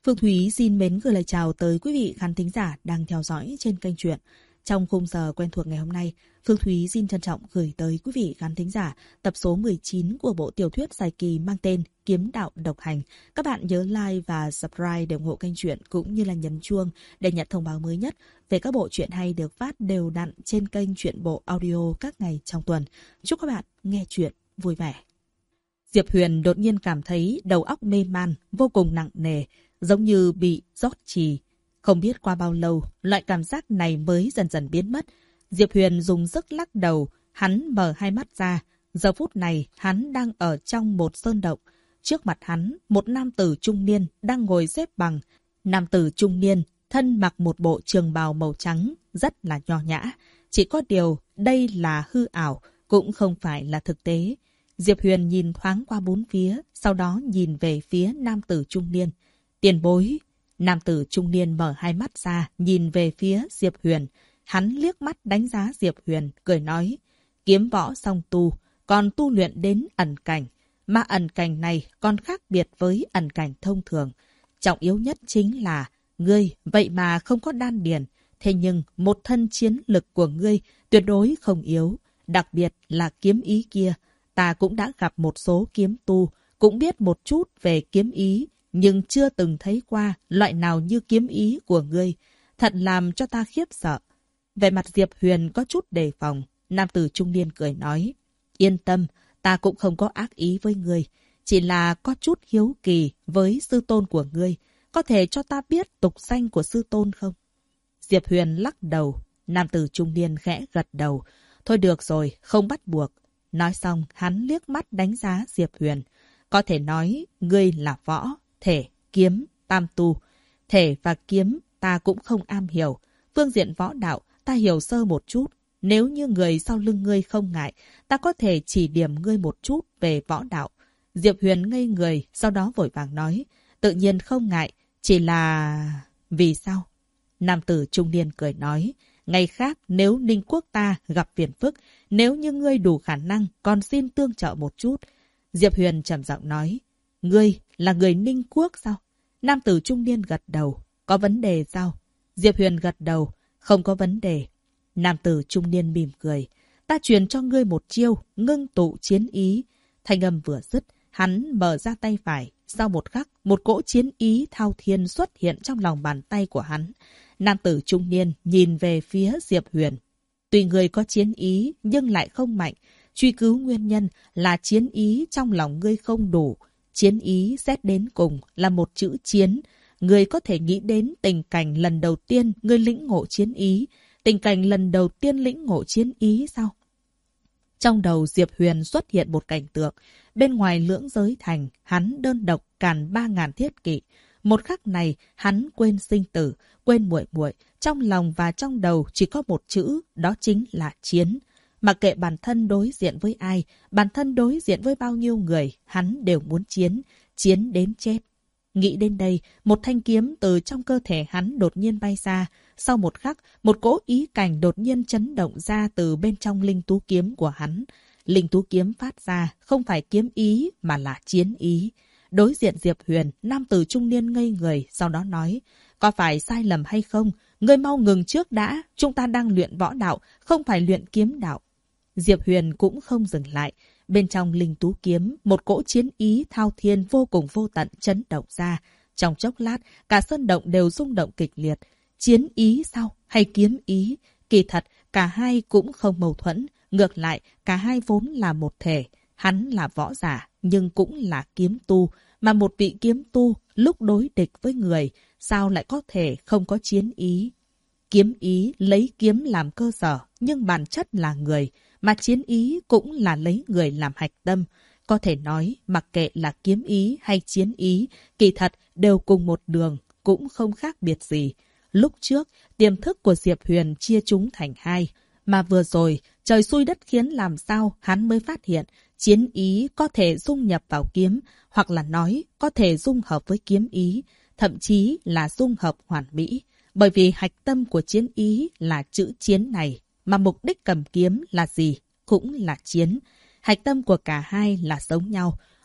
Phương Thúy xin mến gửi lời chào tới quý vị khán thính giả đang theo dõi trên kênh truyện. Trong khung giờ quen thuộc ngày hôm nay, Phương Thúy xin trân trọng gửi tới quý vị khán thính giả tập số 19 của bộ tiểu thuyết dài kỳ mang tên Kiếm Đạo Độc Hành. Các bạn nhớ like và subscribe để ủng hộ kênh truyện cũng như là nhấn chuông để nhận thông báo mới nhất về các bộ truyện hay được phát đều đặn trên kênh Truyện Bộ Audio các ngày trong tuần. Chúc các bạn nghe truyện vui vẻ. Diệp Huyền đột nhiên cảm thấy đầu óc mê man, vô cùng nặng nề, giống như bị rót chì. Không biết qua bao lâu, loại cảm giác này mới dần dần biến mất. Diệp Huyền dùng sức lắc đầu, hắn mở hai mắt ra. Giờ phút này, hắn đang ở trong một sơn động. Trước mặt hắn, một nam tử trung niên đang ngồi xếp bằng. Nam tử trung niên, thân mặc một bộ trường bào màu trắng, rất là nho nhã. Chỉ có điều, đây là hư ảo, cũng không phải là thực tế. Diệp Huyền nhìn thoáng qua bốn phía, sau đó nhìn về phía nam tử trung niên. Tiền bối. Nam tử trung niên mở hai mắt ra, nhìn về phía Diệp Huyền. Hắn liếc mắt đánh giá Diệp Huyền, cười nói, kiếm võ song tu, còn tu luyện đến ẩn cảnh. Mà ẩn cảnh này còn khác biệt với ẩn cảnh thông thường. Trọng yếu nhất chính là, ngươi vậy mà không có đan điền. Thế nhưng một thân chiến lực của ngươi tuyệt đối không yếu. Đặc biệt là kiếm ý kia. Ta cũng đã gặp một số kiếm tu, cũng biết một chút về kiếm ý, nhưng chưa từng thấy qua loại nào như kiếm ý của ngươi. Thật làm cho ta khiếp sợ. Về mặt Diệp Huyền có chút đề phòng. Nam tử trung niên cười nói, yên tâm, ta cũng không có ác ý với ngươi. Chỉ là có chút hiếu kỳ với sư tôn của ngươi. Có thể cho ta biết tục danh của sư tôn không? Diệp Huyền lắc đầu. Nam tử trung niên khẽ gật đầu. Thôi được rồi, không bắt buộc. Nói xong, hắn liếc mắt đánh giá Diệp Huyền. Có thể nói, ngươi là võ, thể, kiếm, tam tu. Thể và kiếm ta cũng không am hiểu. Phương diện võ đạo ta hiểu sơ một chút. Nếu như người sau lưng ngươi không ngại, ta có thể chỉ điểm ngươi một chút về võ đạo. Diệp Huyền ngây người, sau đó vội vàng nói. Tự nhiên không ngại, chỉ là... Vì sao? Nam tử trung niên cười nói. Ngày khác nếu Ninh quốc ta gặp phiền phức, nếu như ngươi đủ khả năng, còn xin tương trợ một chút. Diệp Huyền trầm giọng nói. Ngươi là người Ninh quốc sao? Nam tử trung niên gật đầu. Có vấn đề sao? Diệp Huyền gật đầu. Không có vấn đề. Nam tử trung niên mỉm cười. Ta truyền cho ngươi một chiêu, ngưng tụ chiến ý. Thanh âm vừa dứt, hắn mở ra tay phải. Sau một khắc, một cỗ chiến ý thao thiên xuất hiện trong lòng bàn tay của hắn. Nam tử trung niên nhìn về phía Diệp Huyền. Tuy người có chiến ý nhưng lại không mạnh. Truy cứu nguyên nhân là chiến ý trong lòng ngươi không đủ. Chiến ý xét đến cùng là một chữ chiến. Ngươi có thể nghĩ đến tình cảnh lần đầu tiên ngươi lĩnh ngộ chiến ý. Tình cảnh lần đầu tiên lĩnh ngộ chiến ý sao? Trong đầu Diệp Huyền xuất hiện một cảnh tượng. Bên ngoài lưỡng giới thành, hắn đơn độc càn 3.000 thiết kỵ. Một khắc này, hắn quên sinh tử, quên muội muội. Trong lòng và trong đầu chỉ có một chữ, đó chính là chiến. Mặc kệ bản thân đối diện với ai, bản thân đối diện với bao nhiêu người, hắn đều muốn chiến, chiến đến chết. Nghĩ đến đây, một thanh kiếm từ trong cơ thể hắn đột nhiên bay ra. Sau một khắc, một cỗ ý cảnh đột nhiên chấn động ra từ bên trong linh tú kiếm của hắn. Linh tú kiếm phát ra không phải kiếm ý mà là chiến ý. Đối diện Diệp Huyền, nam tử trung niên ngây người, sau đó nói, có phải sai lầm hay không? Ngươi mau ngừng trước đã, chúng ta đang luyện võ đạo, không phải luyện kiếm đạo. Diệp Huyền cũng không dừng lại. Bên trong linh tú kiếm, một cỗ chiến ý thao thiên vô cùng vô tận chấn động ra. Trong chốc lát, cả sơn động đều rung động kịch liệt. Chiến ý sao? Hay kiếm ý? Kỳ thật, cả hai cũng không mâu thuẫn. Ngược lại, cả hai vốn là một thể. Hắn là võ giả, nhưng cũng là kiếm tu. Mà một vị kiếm tu, lúc đối địch với người, sao lại có thể không có chiến ý? Kiếm ý lấy kiếm làm cơ sở, nhưng bản chất là người. Mà chiến ý cũng là lấy người làm hạch tâm. Có thể nói, mặc kệ là kiếm ý hay chiến ý, kỳ thật đều cùng một đường, cũng không khác biệt gì. Lúc trước, tiềm thức của Diệp Huyền chia chúng thành hai. Mà vừa rồi, trời xui đất khiến làm sao hắn mới phát hiện chiến ý có thể dung nhập vào kiếm, hoặc là nói có thể dung hợp với kiếm ý, thậm chí là dung hợp hoàn mỹ. Bởi vì hạch tâm của chiến ý là chữ chiến này, mà mục đích cầm kiếm là gì? Cũng là chiến. Hạch tâm của cả hai là giống nhau.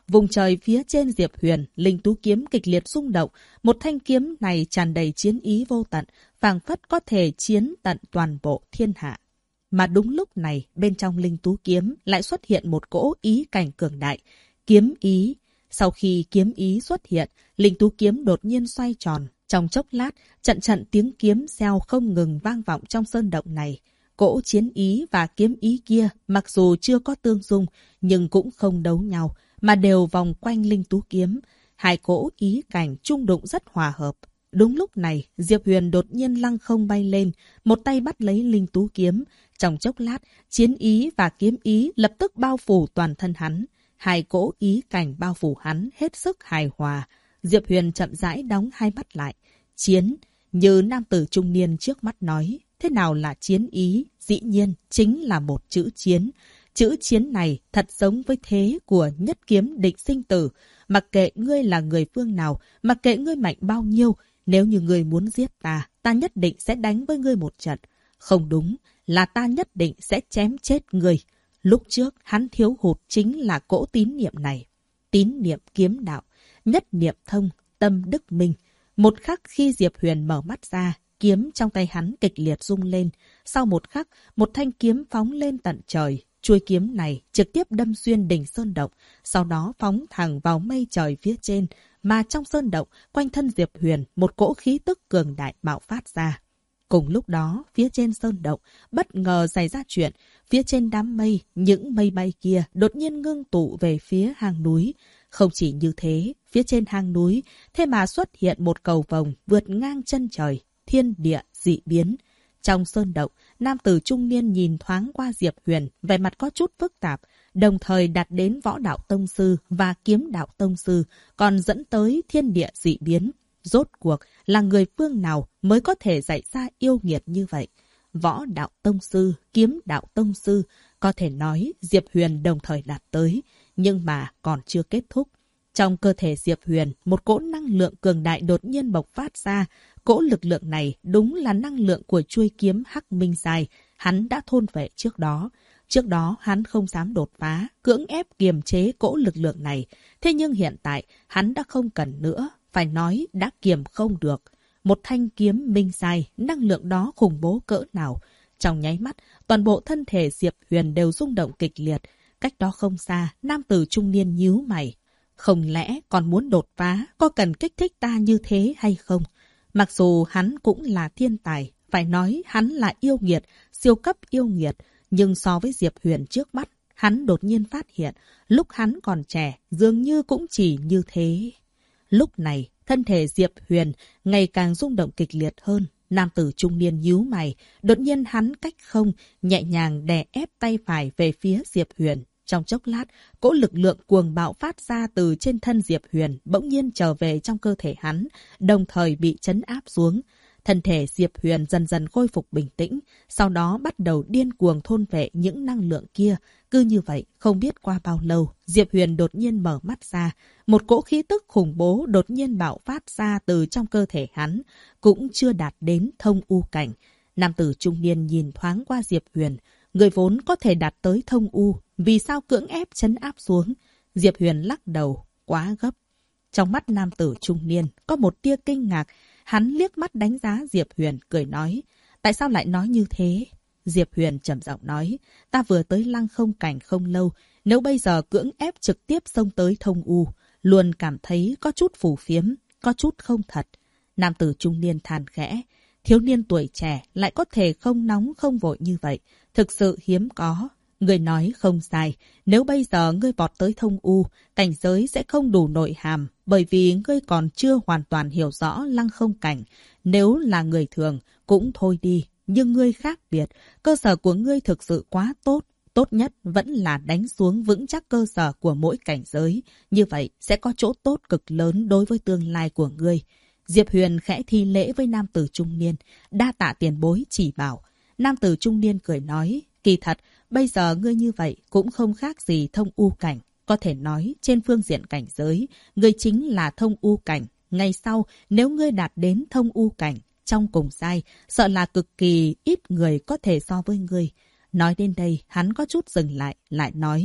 Vùng trời phía trên Diệp Huyền, linh tú kiếm kịch liệt rung động. Một thanh kiếm này tràn đầy chiến ý vô tận, phảng phất có thể chiến tận toàn bộ thiên hạ. Mà đúng lúc này, bên trong linh tú kiếm lại xuất hiện một cỗ ý cảnh cường đại. Kiếm ý. Sau khi kiếm ý xuất hiện, linh tú kiếm đột nhiên xoay tròn. Trong chốc lát, trận trận tiếng kiếm reo không ngừng vang vọng trong sơn động này. Cỗ chiến ý và kiếm ý kia mặc dù chưa có tương dung, nhưng cũng không đấu nhau, mà đều vòng quanh linh tú kiếm. Hai cỗ ý cảnh chung đụng rất hòa hợp. Đúng lúc này, Diệp Huyền đột nhiên lăng không bay lên, một tay bắt lấy linh tú kiếm. Trong chốc lát, chiến ý và kiếm ý lập tức bao phủ toàn thân hắn. Hai cỗ ý cảnh bao phủ hắn hết sức hài hòa. Diệp Huyền chậm rãi đóng hai mắt lại. Chiến, như nam tử trung niên trước mắt nói. Thế nào là chiến ý? Dĩ nhiên, chính là một chữ chiến. Chữ chiến này thật giống với thế của nhất kiếm định sinh tử. Mặc kệ ngươi là người phương nào, mặc kệ ngươi mạnh bao nhiêu, nếu như ngươi muốn giết ta, ta nhất định sẽ đánh với ngươi một trận. Không đúng, là ta nhất định sẽ chém chết ngươi. Lúc trước, hắn thiếu hụt chính là cỗ tín niệm này. Tín niệm kiếm đạo, nhất niệm thông, tâm đức minh. Một khắc khi Diệp Huyền mở mắt ra, kiếm trong tay hắn kịch liệt rung lên. Sau một khắc, một thanh kiếm phóng lên tận trời. Chuôi kiếm này trực tiếp đâm xuyên đỉnh sơn động, sau đó phóng thẳng vào mây trời phía trên. Mà trong sơn động, quanh thân Diệp Huyền, một cỗ khí tức cường đại bạo phát ra. Cùng lúc đó, phía trên sơn động, bất ngờ xảy ra chuyện. Phía trên đám mây, những mây bay kia đột nhiên ngưng tụ về phía hang núi. Không chỉ như thế, phía trên hang núi, thế mà xuất hiện một cầu vồng vượt ngang chân trời, thiên địa dị biến. Trong sơn động, nam tử trung niên nhìn thoáng qua Diệp Huyền, vẻ mặt có chút phức tạp, đồng thời đạt đến võ đạo tông sư và kiếm đạo tông sư, còn dẫn tới thiên địa dị biến. Rốt cuộc là người phương nào mới có thể dạy ra yêu nghiệt như vậy? Võ đạo tông sư, kiếm đạo tông sư, có thể nói Diệp Huyền đồng thời đạt tới, nhưng mà còn chưa kết thúc. Trong cơ thể Diệp Huyền, một cỗ năng lượng cường đại đột nhiên bộc phát ra. Cỗ lực lượng này đúng là năng lượng của chuôi kiếm Hắc Minh Dài, hắn đã thôn phệ trước đó. Trước đó hắn không dám đột phá, cưỡng ép kiềm chế cỗ lực lượng này. Thế nhưng hiện tại hắn đã không cần nữa, phải nói đã kiềm không được. Một thanh kiếm Minh Dài, năng lượng đó khủng bố cỡ nào. Trong nháy mắt, toàn bộ thân thể Diệp Huyền đều rung động kịch liệt. Cách đó không xa, nam tử trung niên nhíu mày. Không lẽ còn muốn đột phá, có cần kích thích ta như thế hay không? Mặc dù hắn cũng là thiên tài, phải nói hắn là yêu nghiệt, siêu cấp yêu nghiệt, nhưng so với Diệp Huyền trước mắt, hắn đột nhiên phát hiện, lúc hắn còn trẻ, dường như cũng chỉ như thế. Lúc này, thân thể Diệp Huyền ngày càng rung động kịch liệt hơn. Nam tử trung niên nhíu mày, đột nhiên hắn cách không, nhẹ nhàng đè ép tay phải về phía Diệp Huyền. Trong chốc lát, cỗ lực lượng cuồng bạo phát ra từ trên thân Diệp Huyền bỗng nhiên trở về trong cơ thể hắn, đồng thời bị trấn áp xuống. Thân thể Diệp Huyền dần dần khôi phục bình tĩnh, sau đó bắt đầu điên cuồng thôn phệ những năng lượng kia. Cứ như vậy, không biết qua bao lâu, Diệp Huyền đột nhiên mở mắt ra. Một cỗ khí tức khủng bố đột nhiên bạo phát ra từ trong cơ thể hắn, cũng chưa đạt đến thông u cảnh. Nam tử trung niên nhìn thoáng qua Diệp Huyền, người vốn có thể đạt tới thông u, vì sao cưỡng ép trấn áp xuống? Diệp Huyền lắc đầu, quá gấp. Trong mắt nam tử trung niên có một tia kinh ngạc, hắn liếc mắt đánh giá Diệp Huyền, cười nói, tại sao lại nói như thế? Diệp Huyền trầm giọng nói, ta vừa tới lăng không cảnh không lâu, nếu bây giờ cưỡng ép trực tiếp xông tới thông u, luôn cảm thấy có chút phù phiếm, có chút không thật. Nam tử trung niên than khẽ, thiếu niên tuổi trẻ lại có thể không nóng không vội như vậy, thực sự hiếm có. Người nói không sai, nếu bây giờ ngươi vọt tới thông u, cảnh giới sẽ không đủ nội hàm, bởi vì ngươi còn chưa hoàn toàn hiểu rõ lăng không cảnh. Nếu là người thường, cũng thôi đi, nhưng ngươi khác biệt, cơ sở của ngươi thực sự quá tốt. Tốt nhất vẫn là đánh xuống vững chắc cơ sở của mỗi cảnh giới, như vậy sẽ có chỗ tốt cực lớn đối với tương lai của ngươi. Diệp Huyền khẽ thi lễ với nam tử trung niên, đa tạ tiền bối chỉ bảo. Nam tử trung niên cười nói, kỳ thật, bây giờ ngươi như vậy cũng không khác gì thông u cảnh. Có thể nói, trên phương diện cảnh giới, ngươi chính là thông u cảnh. Ngày sau, nếu ngươi đạt đến thông u cảnh, trong cùng giai, sợ là cực kỳ ít người có thể so với ngươi. Nói đến đây, hắn có chút dừng lại, lại nói,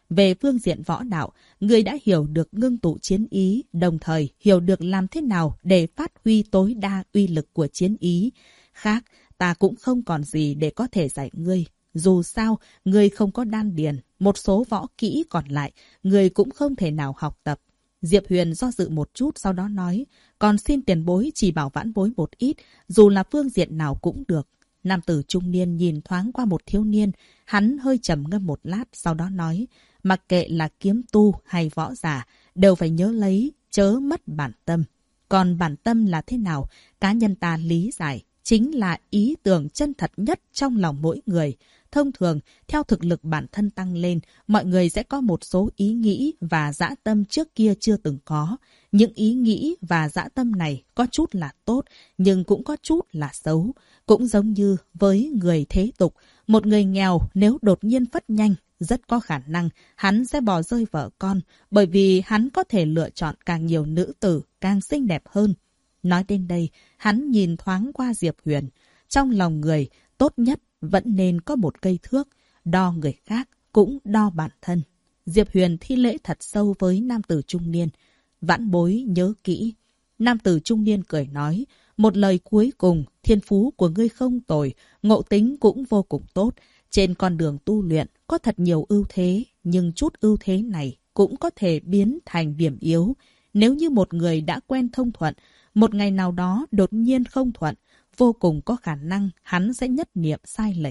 Về phương diện võ đạo, ngươi đã hiểu được ngưng tụ chiến ý, đồng thời hiểu được làm thế nào để phát huy tối đa uy lực của chiến ý. Khác, ta cũng không còn gì để có thể dạy ngươi. Dù sao, ngươi không có đan điền, một số võ kỹ còn lại, ngươi cũng không thể nào học tập. Diệp Huyền do dự một chút sau đó nói, còn xin tiền bối chỉ bảo vãn bối một ít, dù là phương diện nào cũng được. Nam tử trung niên nhìn thoáng qua một thiếu niên, hắn hơi trầm ngâm một lát sau đó nói, mặc kệ là kiếm tu hay võ giả, đều phải nhớ lấy, chớ mất bản tâm. Còn bản tâm là thế nào? Cá nhân ta lý giải, chính là ý tưởng chân thật nhất trong lòng mỗi người. Thông thường, theo thực lực bản thân tăng lên, mọi người sẽ có một số ý nghĩ và dã tâm trước kia chưa từng có. Những ý nghĩ và dã tâm này có chút là tốt, nhưng cũng có chút là xấu. Cũng giống như với người thế tục, một người nghèo nếu đột nhiên phất nhanh, rất có khả năng hắn sẽ bỏ rơi vợ con, bởi vì hắn có thể lựa chọn càng nhiều nữ tử, càng xinh đẹp hơn. Nói đến đây, hắn nhìn thoáng qua Diệp Huyền. Trong lòng người, tốt nhất vẫn nên có một cây thước, đo người khác cũng đo bản thân. Diệp Huyền thi lễ thật sâu với nam tử trung niên. Vãn bối nhớ kỹ. Nam tử trung niên cười nói, một lời cuối cùng, thiên phú của ngươi không tồi, ngộ tính cũng vô cùng tốt. Trên con đường tu luyện có thật nhiều ưu thế, nhưng chút ưu thế này cũng có thể biến thành điểm yếu. Nếu như một người đã quen thông thuận, một ngày nào đó đột nhiên không thuận, vô cùng có khả năng hắn sẽ nhất niệm sai lệch.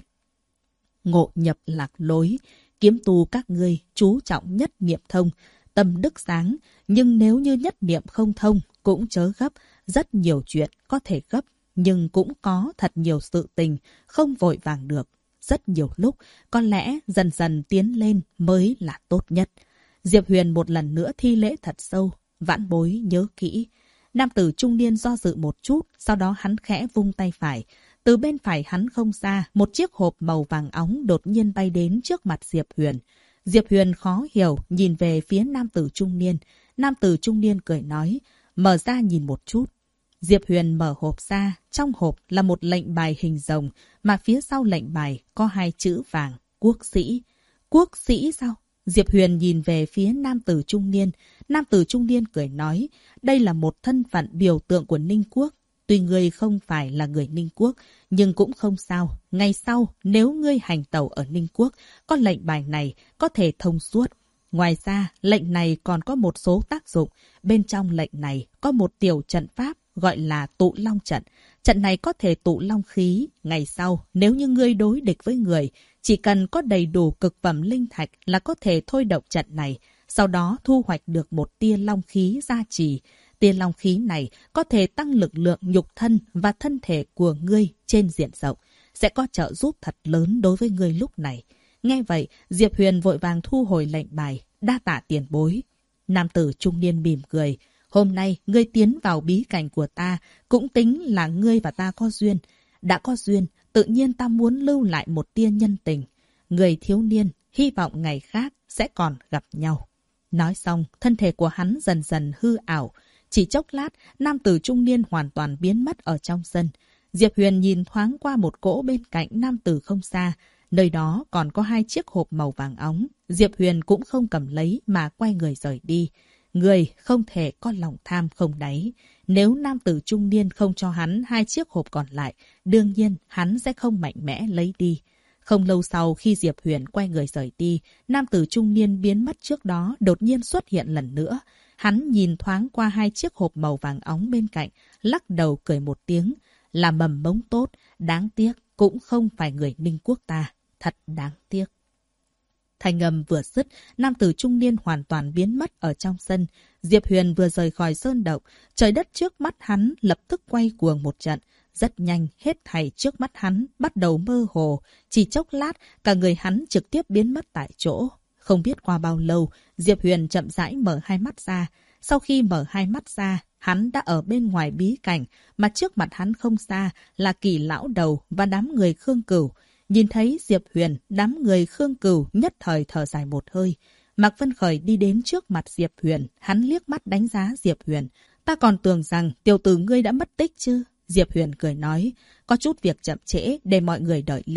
Ngộ nhập lạc lối, kiếm tu các ngươi chú trọng nhất niệm thông, tâm đức sáng, nhưng nếu như nhất niệm không thông cũng chớ gấp, rất nhiều chuyện có thể gấp, nhưng cũng có thật nhiều sự tình không vội vàng được. Rất nhiều lúc, có lẽ dần dần tiến lên mới là tốt nhất. Diệp Huyền một lần nữa thi lễ thật sâu, vãn bối nhớ kỹ. Nam tử trung niên do dự một chút, sau đó hắn khẽ vung tay phải. Từ bên phải hắn không xa, một chiếc hộp màu vàng óng đột nhiên bay đến trước mặt Diệp Huyền. Diệp Huyền khó hiểu, nhìn về phía nam tử trung niên. Nam tử trung niên cười nói, mở ra nhìn một chút. Diệp Huyền mở hộp ra, trong hộp là một lệnh bài hình rồng, mà phía sau lệnh bài có hai chữ vàng, quốc sĩ. Quốc sĩ sao? Diệp Huyền nhìn về phía nam tử trung niên. Nam tử trung niên cười nói, đây là một thân phận biểu tượng của Ninh Quốc. Tuy ngươi không phải là người Ninh Quốc, nhưng cũng không sao. Ngày sau, nếu ngươi hành tẩu ở Ninh Quốc, có lệnh bài này có thể thông suốt. Ngoài ra, lệnh này còn có một số tác dụng. Bên trong lệnh này có một tiểu trận pháp gọi là tụ long trận. Trận này có thể tụ long khí. Ngày sau, nếu như ngươi đối địch với người, chỉ cần có đầy đủ cực phẩm linh thạch là có thể thôi động trận này. Sau đó thu hoạch được một tia long khí gia trì. Tia long khí này có thể tăng lực lượng nhục thân và thân thể của ngươi trên diện rộng. Sẽ có trợ giúp thật lớn đối với ngươi lúc này. Nghe vậy, Diệp Huyền vội vàng thu hồi lệnh bài, đa tạ tiền bối. Nam tử trung niên mỉm cười. Hôm nay, ngươi tiến vào bí cảnh của ta, cũng tính là ngươi và ta có duyên. Đã có duyên, tự nhiên ta muốn lưu lại một tia nhân tình. Người thiếu niên, hy vọng ngày khác sẽ còn gặp nhau. Nói xong, thân thể của hắn dần dần hư ảo. Chỉ chốc lát, nam tử trung niên hoàn toàn biến mất ở trong sân. Diệp Huyền nhìn thoáng qua một cỗ bên cạnh nam tử không xa. Nơi đó còn có hai chiếc hộp màu vàng óng. Diệp Huyền cũng không cầm lấy mà quay người rời đi. Người không thể có lòng tham không đáy. Nếu nam tử trung niên không cho hắn hai chiếc hộp còn lại, đương nhiên hắn sẽ không mạnh mẽ lấy đi. Không lâu sau khi Diệp Huyền quay người rời đi, nam tử trung niên biến mất trước đó đột nhiên xuất hiện lần nữa. Hắn nhìn thoáng qua hai chiếc hộp màu vàng óng bên cạnh, lắc đầu cười một tiếng. Là mầm mống tốt, đáng tiếc cũng không phải người Ninh Quốc ta. Thật đáng tiếc. Thanh âm vừa dứt, nam tử trung niên hoàn toàn biến mất ở trong sân. Diệp Huyền vừa rời khỏi sơn động, trời đất trước mắt hắn lập tức quay cuồng một trận. Rất nhanh, hết thảy trước mắt hắn bắt đầu mơ hồ. Chỉ chốc lát, cả người hắn trực tiếp biến mất tại chỗ. Không biết qua bao lâu, Diệp Huyền chậm rãi mở hai mắt ra. Sau khi mở hai mắt ra, hắn đã ở bên ngoài bí cảnh, mà trước mặt hắn không xa là Kỳ lão đầu và đám người Khương Cửu. Nhìn thấy Diệp Huyền, đám người Khương Cửu nhất thời thở dài một hơi. Mạc Vân Khởi đi đến trước mặt Diệp Huyền, hắn liếc mắt đánh giá Diệp Huyền. Ta còn tưởng rằng tiểu tử ngươi đã mất tích chứ? Diệp Huyền cười nói, có chút việc chậm trễ để mọi người đợi lâu.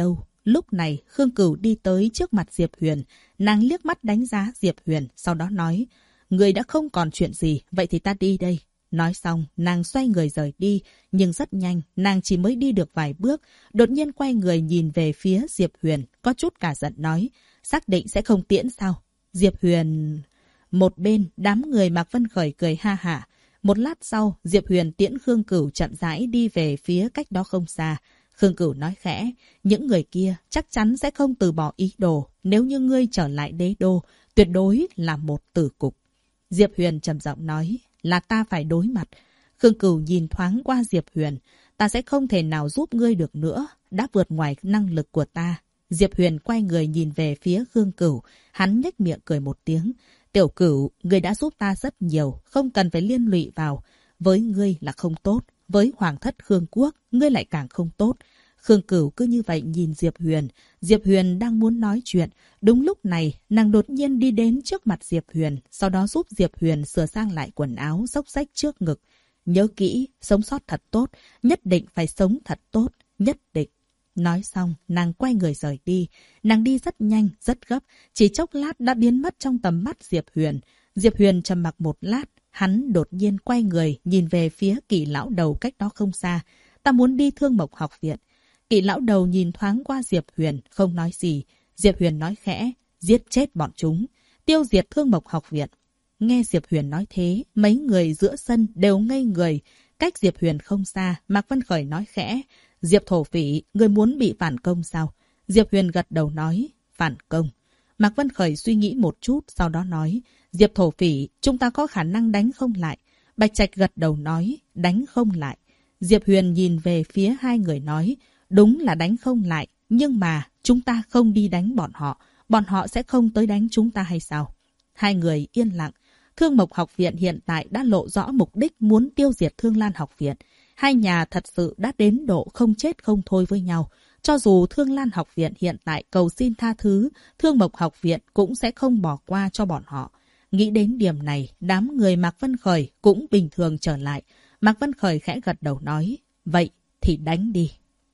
Lúc này, Khương Cửu đi tới trước mặt Diệp Huyền. Nàng liếc mắt đánh giá Diệp Huyền, sau đó nói, người đã không còn chuyện gì, vậy thì ta đi đây. Nói xong, nàng xoay người rời đi, nhưng rất nhanh, nàng chỉ mới đi được vài bước, đột nhiên quay người nhìn về phía Diệp Huyền, có chút cả giận nói, xác định sẽ không tiễn sao? Diệp Huyền... Một bên, đám người Mạc Vân Khởi cười ha hả. Một lát sau, Diệp Huyền tiễn Khương Cửu chậm rãi đi về phía cách đó không xa. Khương Cửu nói khẽ, những người kia chắc chắn sẽ không từ bỏ ý đồ. Nếu như ngươi trở lại đế đô, tuyệt đối là một tử cục. Diệp Huyền trầm giọng nói, là ta phải đối mặt. Khương Cửu nhìn thoáng qua Diệp Huyền, ta sẽ không thể nào giúp ngươi được nữa, đã vượt ngoài năng lực của ta. Diệp Huyền quay người nhìn về phía Khương Cửu, hắn nhếch miệng cười một tiếng. Tiểu Cửu, ngươi đã giúp ta rất nhiều, không cần phải liên lụy vào. Với ngươi là không tốt, với Hoàng thất Khương Quốc, ngươi lại càng không tốt. Khương Cửu cứ như vậy nhìn Diệp Huyền. Diệp Huyền đang muốn nói chuyện. Đúng lúc này, nàng đột nhiên đi đến trước mặt Diệp Huyền, sau đó giúp Diệp Huyền sửa sang lại quần áo, xốc xách trước ngực. Nhớ kỹ, sống sót thật tốt, nhất định phải sống thật tốt, nhất định. Nói xong, nàng quay người rời đi. Nàng đi rất nhanh, rất gấp, chỉ chốc lát đã biến mất trong tầm mắt Diệp Huyền. Diệp Huyền trầm mặc một lát, hắn đột nhiên quay người, nhìn về phía Kỷ lão đầu cách đó không xa. Ta muốn đi Thương Mộc học viện. Kỷ lão đầu nhìn thoáng qua Diệp Huyền, không nói gì. Diệp Huyền nói khẽ, giết chết bọn chúng, tiêu diệt Thương Mộc học viện. Nghe Diệp Huyền nói thế, mấy người giữa sân đều ngây người. Cách Diệp Huyền không xa, Mạc Vân Khởi nói khẽ, Diệp thổ phỉ, người muốn bị phản công sao? Diệp Huyền gật đầu nói, phản công. Mạc Vân Khởi suy nghĩ một chút, sau đó nói, Diệp thổ phỉ, chúng ta có khả năng đánh không lại. Bạch Trạch gật đầu nói, đánh không lại. Diệp Huyền nhìn về phía hai người nói, đúng là đánh không lại, nhưng mà chúng ta không đi đánh bọn họ sẽ không tới đánh chúng ta hay sao? Hai người yên lặng. Thương Mộc học viện hiện tại đã lộ rõ mục đích muốn tiêu diệt Thương Lan học viện. Hai nhà thật sự đã đến độ không chết không thôi với nhau. Cho dù Thương Lan học viện hiện tại cầu xin tha thứ, Thương Mộc học viện cũng sẽ không bỏ qua cho bọn họ. Nghĩ đến điểm này, đám người Mạc Vân Khởi cũng bình thường trở lại. Mạc Vân Khởi khẽ gật đầu nói, vậy thì đánh đi.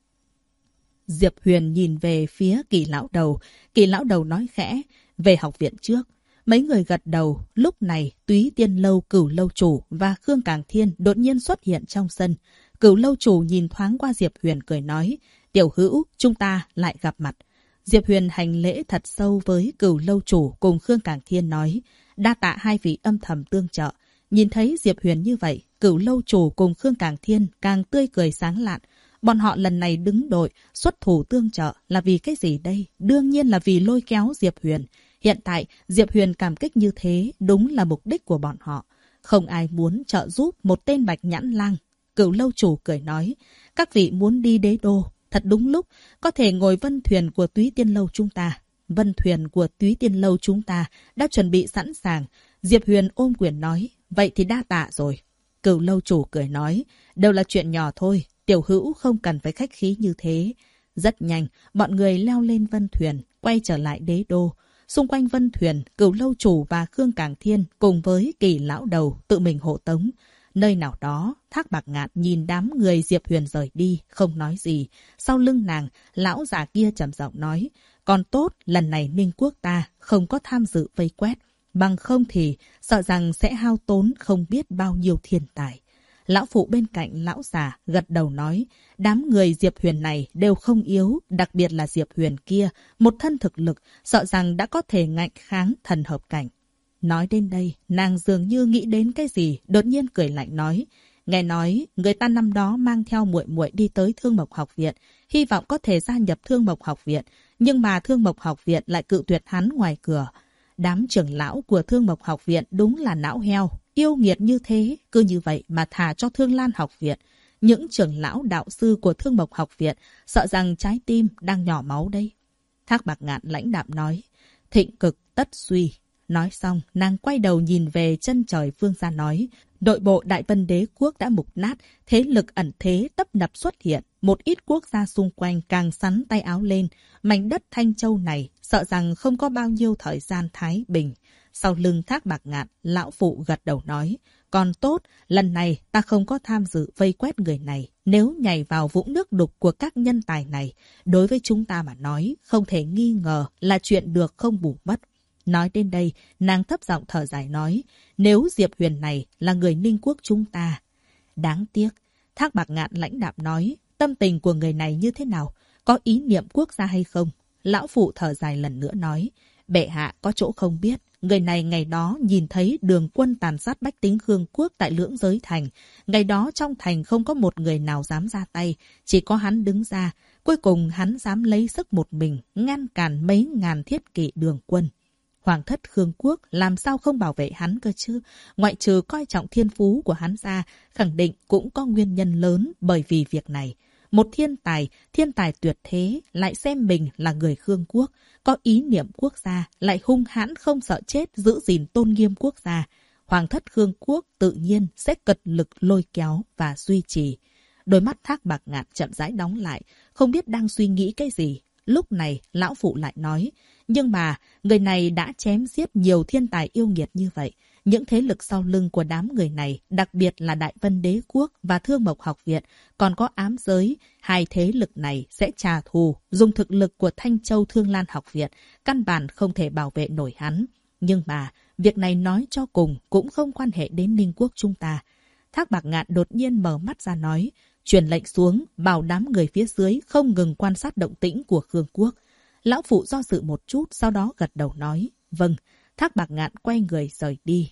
Diệp Huyền nhìn về phía Kỷ lão đầu. Kỷ lão đầu nói khẽ, về học viện trước. Mấy người gật đầu. Lúc này, Túy Tiên Lâu Cửu lâu chủ và Khương Càng Thiên đột nhiên xuất hiện trong sân. Cửu lâu chủ nhìn thoáng qua Diệp Huyền cười nói, tiểu hữu, chúng ta lại gặp mặt. Diệp Huyền hành lễ thật sâu với Cửu lâu chủ cùng Khương Càng Thiên nói, đa tạ hai vị âm thầm tương trợ. Nhìn thấy Diệp Huyền như vậy, Cửu lâu chủ cùng Khương Càng Thiên càng tươi cười sáng lạn. Bọn họ lần này đứng đội, xuất thủ tương trợ là vì cái gì đây? Đương nhiên là vì lôi kéo Diệp Huyền. Hiện tại, Diệp Huyền cảm kích như thế, đúng là mục đích của bọn họ. Không ai muốn trợ giúp một tên Bạch Nhãn Lang. Cửu lâu chủ cười nói, các vị muốn đi đế đô, thật đúng lúc, có thể ngồi vân thuyền của Túy Tiên Lâu chúng ta. Vân thuyền của Túy Tiên Lâu chúng ta đã chuẩn bị sẵn sàng. Diệp Huyền ôm quyền nói, vậy thì đa tạ rồi. Cửu lâu chủ cười nói, đều là chuyện nhỏ thôi, tiểu hữu không cần phải khách khí như thế. Rất nhanh, bọn người leo lên vân thuyền, quay trở lại đế đô. Xung quanh vân thuyền, Cửu lâu chủ và Khương Càng Thiên cùng với Kỷ lão đầu tự mình hộ tống. Nơi nào đó, Thác Bạc Ngạn nhìn đám người Diệp Huyền rời đi, không nói gì. Sau lưng nàng, lão già kia trầm giọng nói, còn tốt, lần này Ninh quốc ta không có tham dự vây quét. Bằng không thì, sợ rằng sẽ hao tốn không biết bao nhiêu thiên tài. Lão phụ bên cạnh lão già gật đầu nói, đám người Diệp Huyền này đều không yếu, đặc biệt là Diệp Huyền kia, một thân thực lực, sợ rằng đã có thể ngạnh kháng thần hợp cảnh. Nói đến đây, nàng dường như nghĩ đến cái gì, đột nhiên cười lạnh nói, nghe nói người ta năm đó mang theo muội muội đi tới Thương Mộc học viện, hy vọng có thể gia nhập Thương Mộc học viện, nhưng mà Thương Mộc học viện lại cự tuyệt hắn ngoài cửa. Đám trưởng lão của Thương Mộc học viện đúng là não heo, yêu nghiệt như thế, cứ như vậy mà thà cho Thương Lan học viện. Những trưởng lão đạo sư của Thương Mộc học viện sợ rằng trái tim đang nhỏ máu đây. Thác Bạc Ngạn lãnh đạm nói, thịnh cực tất suy. Nói xong, nàng quay đầu nhìn về chân trời phương xa nói, đội bộ Đại Vân Đế quốc đã mục nát, thế lực ẩn thế tấp nập xuất hiện, một ít quốc gia xung quanh càng sắn tay áo lên, mảnh đất Thanh Châu này sợ rằng không có bao nhiêu thời gian thái bình. Sau lưng Thác Bạc Ngạn, lão phụ gật đầu nói, còn tốt, lần này ta không có tham dự vây quét người này, Nếu nhảy vào vũng nước đục của các nhân tài này, đối với chúng ta mà nói, không thể nghi ngờ là chuyện được không bù mất. Nói đến đây, nàng thấp giọng thở dài nói, nếu Diệp Huyền này là người Ninh Quốc chúng ta. Đáng tiếc, Thác Bạc Ngạn lãnh đạm nói, tâm tình của người này như thế nào? Có ý niệm quốc gia hay không? Lão phụ thở dài lần nữa nói, bệ hạ có chỗ không biết. Người này ngày đó nhìn thấy Đường Quân tàn sát bách tính Khương Quốc tại Lưỡng Giới Thành. Ngày đó trong thành không có một người nào dám ra tay, chỉ có hắn đứng ra. Cuối cùng hắn dám lấy sức một mình, ngăn cản mấy ngàn thiết kỵ Đường Quân. Hoàng thất Khương Quốc làm sao không bảo vệ hắn cơ chứ? Ngoại trừ coi trọng thiên phú của hắn ra, khẳng định cũng có nguyên nhân lớn bởi vì việc này. Một thiên tài tuyệt thế, lại xem mình là người Khương Quốc, có ý niệm quốc gia, lại hung hãn không sợ chết giữ gìn tôn nghiêm quốc gia. Hoàng thất Khương Quốc tự nhiên sẽ cật lực lôi kéo và duy trì. Đôi mắt Thác Bạc Ngạn chậm rãi đóng lại, không biết đang suy nghĩ cái gì. Lúc này, lão phụ lại nói, nhưng mà người này đã chém giết nhiều thiên tài yêu nghiệt như vậy. Những thế lực sau lưng của đám người này, đặc biệt là Đại Vân Đế Quốc và Thương Mộc Học Viện, còn có ám giới, hai thế lực này sẽ trả thù, dùng thực lực của Thanh Châu Thương Lan Học Viện, căn bản không thể bảo vệ nổi hắn. Nhưng mà, việc này nói cho cùng cũng không quan hệ đến Ninh Quốc chúng ta. Thác Bạc Ngạn đột nhiên mở mắt ra nói, truyền lệnh xuống, bảo đám người phía dưới không ngừng quan sát động tĩnh của Khương Quốc. Lão phụ do dự một chút, sau đó gật đầu nói, vâng. Thác Bạc Ngạn quay người rời đi.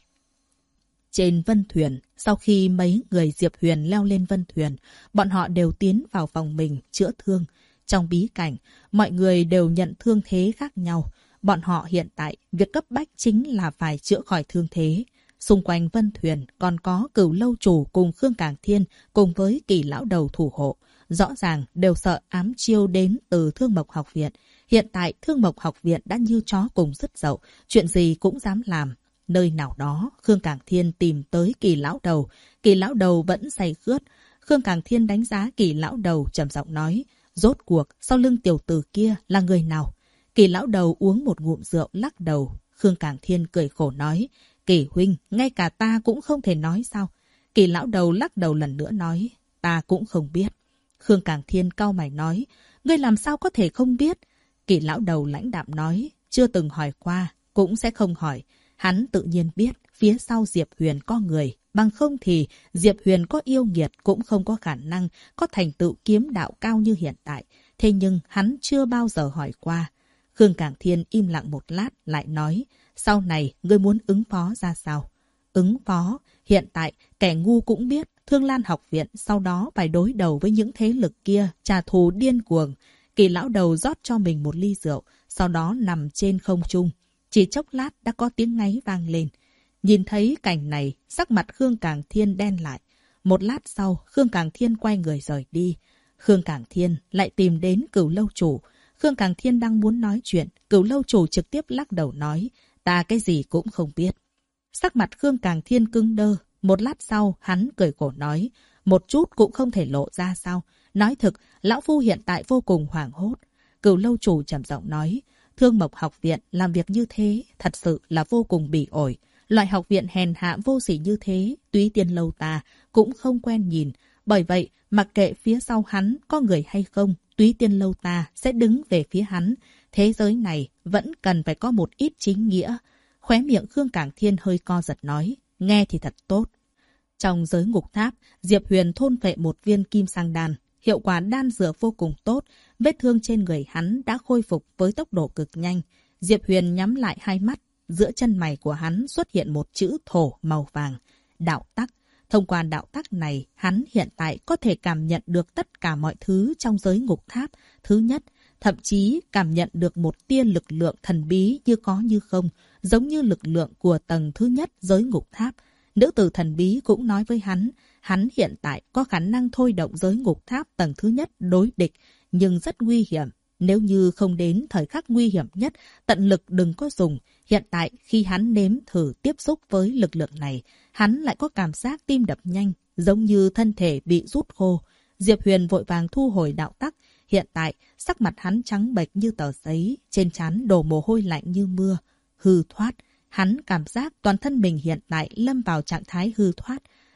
Trên vân thuyền, sau khi mấy người Diệp Huyền leo lên vân thuyền, bọn họ đều tiến vào phòng mình chữa thương. Trong bí cảnh, mọi người đều nhận thương thế khác nhau. Bọn họ hiện tại, việc cấp bách chính là phải chữa khỏi thương thế. Xung quanh vân thuyền còn có Cửu Lâu Chủ cùng Khương Cảng Thiên cùng với Kỳ Lão Đầu thủ hộ. Rõ ràng đều sợ ám chiêu đến từ Thương Mộc Học Viện. Hiện tại Thương Mộc Học Viện đã như chó cùng sứt dậu, chuyện gì cũng dám làm. Nơi nào đó, Khương Cảng Thiên tìm tới Kỳ Lão Đầu. Kỳ Lão Đầu vẫn say khướt. Khương Cảng Thiên đánh giá Kỳ Lão Đầu trầm giọng nói, rốt cuộc sau lưng tiểu tử kia là người nào? Kỳ Lão Đầu uống một ngụm rượu lắc đầu. Khương Cảng Thiên cười khổ nói, Kỳ huynh, ngay cả ta cũng không thể nói sao? Kỳ Lão Đầu lắc đầu lần nữa nói, ta cũng không biết. Khương Cảng Thiên cau mày nói, ngươi làm sao có thể không biết? Kỳ Lão Đầu lãnh đạm nói, chưa từng hỏi qua, cũng sẽ không hỏi. Hắn tự nhiên biết phía sau Diệp Huyền có người, bằng không thì Diệp Huyền có yêu nghiệt cũng không có khả năng có thành tựu kiếm đạo cao như hiện tại. Thế nhưng hắn chưa bao giờ hỏi qua. Khương Cảng Thiên im lặng một lát lại nói, sau này ngươi muốn ứng phó ra sao? Ứng phó, hiện tại kẻ ngu cũng biết Thương Lan Học Viện sau đó phải đối đầu với những thế lực kia trả thù điên cuồng. Kỳ Lão Đầu rót cho mình một ly rượu, sau đó nằm trên không trung. Chỉ chốc lát đã có tiếng ngáy vang lên. Nhìn thấy cảnh này, sắc mặt Khương Cảng Thiên đen lại. Một lát sau, Khương Cảng Thiên quay người rời đi. Khương Cảng Thiên lại tìm đến Cửu Lâu Chủ. Khương Cảng Thiên đang muốn nói chuyện, Cửu Lâu Chủ trực tiếp lắc đầu nói, ta cái gì cũng không biết. Sắc mặt Khương Cảng Thiên cứng đơ. Một lát sau, hắn cười khổ nói, một chút cũng không thể lộ ra sao? Nói thực, lão phu hiện tại vô cùng hoảng hốt. Cửu Lâu Chủ trầm giọng nói, Thương Mộc Học Viện làm việc như thế, thật sự là vô cùng bỉ ổi. Loại học viện hèn hạ vô sỉ như thế, Túy Tiên Lâu ta cũng không quen nhìn. Bởi vậy, mặc kệ phía sau hắn có người hay không, Túy Tiên Lâu ta sẽ đứng về phía hắn. Thế giới này vẫn cần phải có một ít chính nghĩa. Khóe miệng Khương Cảng Thiên hơi co giật nói, nghe thì thật tốt. Trong giới ngục tháp, Diệp Huyền thôn phệ một viên kim sang đan. Hiệu quả đan dược vô cùng tốt, vết thương trên người hắn đã khôi phục với tốc độ cực nhanh. Diệp Huyền nhắm lại hai mắt, giữa chân mày của hắn xuất hiện một chữ thổ màu vàng, đạo tắc. Thông qua đạo tắc này, hắn hiện tại có thể cảm nhận được tất cả mọi thứ trong giới ngục tháp. Thứ nhất, thậm chí cảm nhận được một tia lực lượng thần bí như có như không, giống như lực lượng của tầng thứ nhất giới ngục tháp. Nữ tử thần bí cũng nói với hắn hiện tại có khả năng thôi động giới ngục tháp tầng thứ nhất đối địch, nhưng rất nguy hiểm. Nếu như không đến thời khắc nguy hiểm nhất, tận lực đừng có dùng. Hiện tại khi hắn nếm thử tiếp xúc với lực lượng này, hắn lại có cảm giác tim đập nhanh, giống như thân thể bị rút khô. Diệp Huyền vội vàng thu hồi đạo tắc. Hiện tại, sắc mặt hắn trắng bệch như tờ giấy, trên trán đổ mồ hôi lạnh như mưa. Hư thoát. Hắn cảm giác toàn thân mình hiện tại lâm vào trạng thái hư thoát.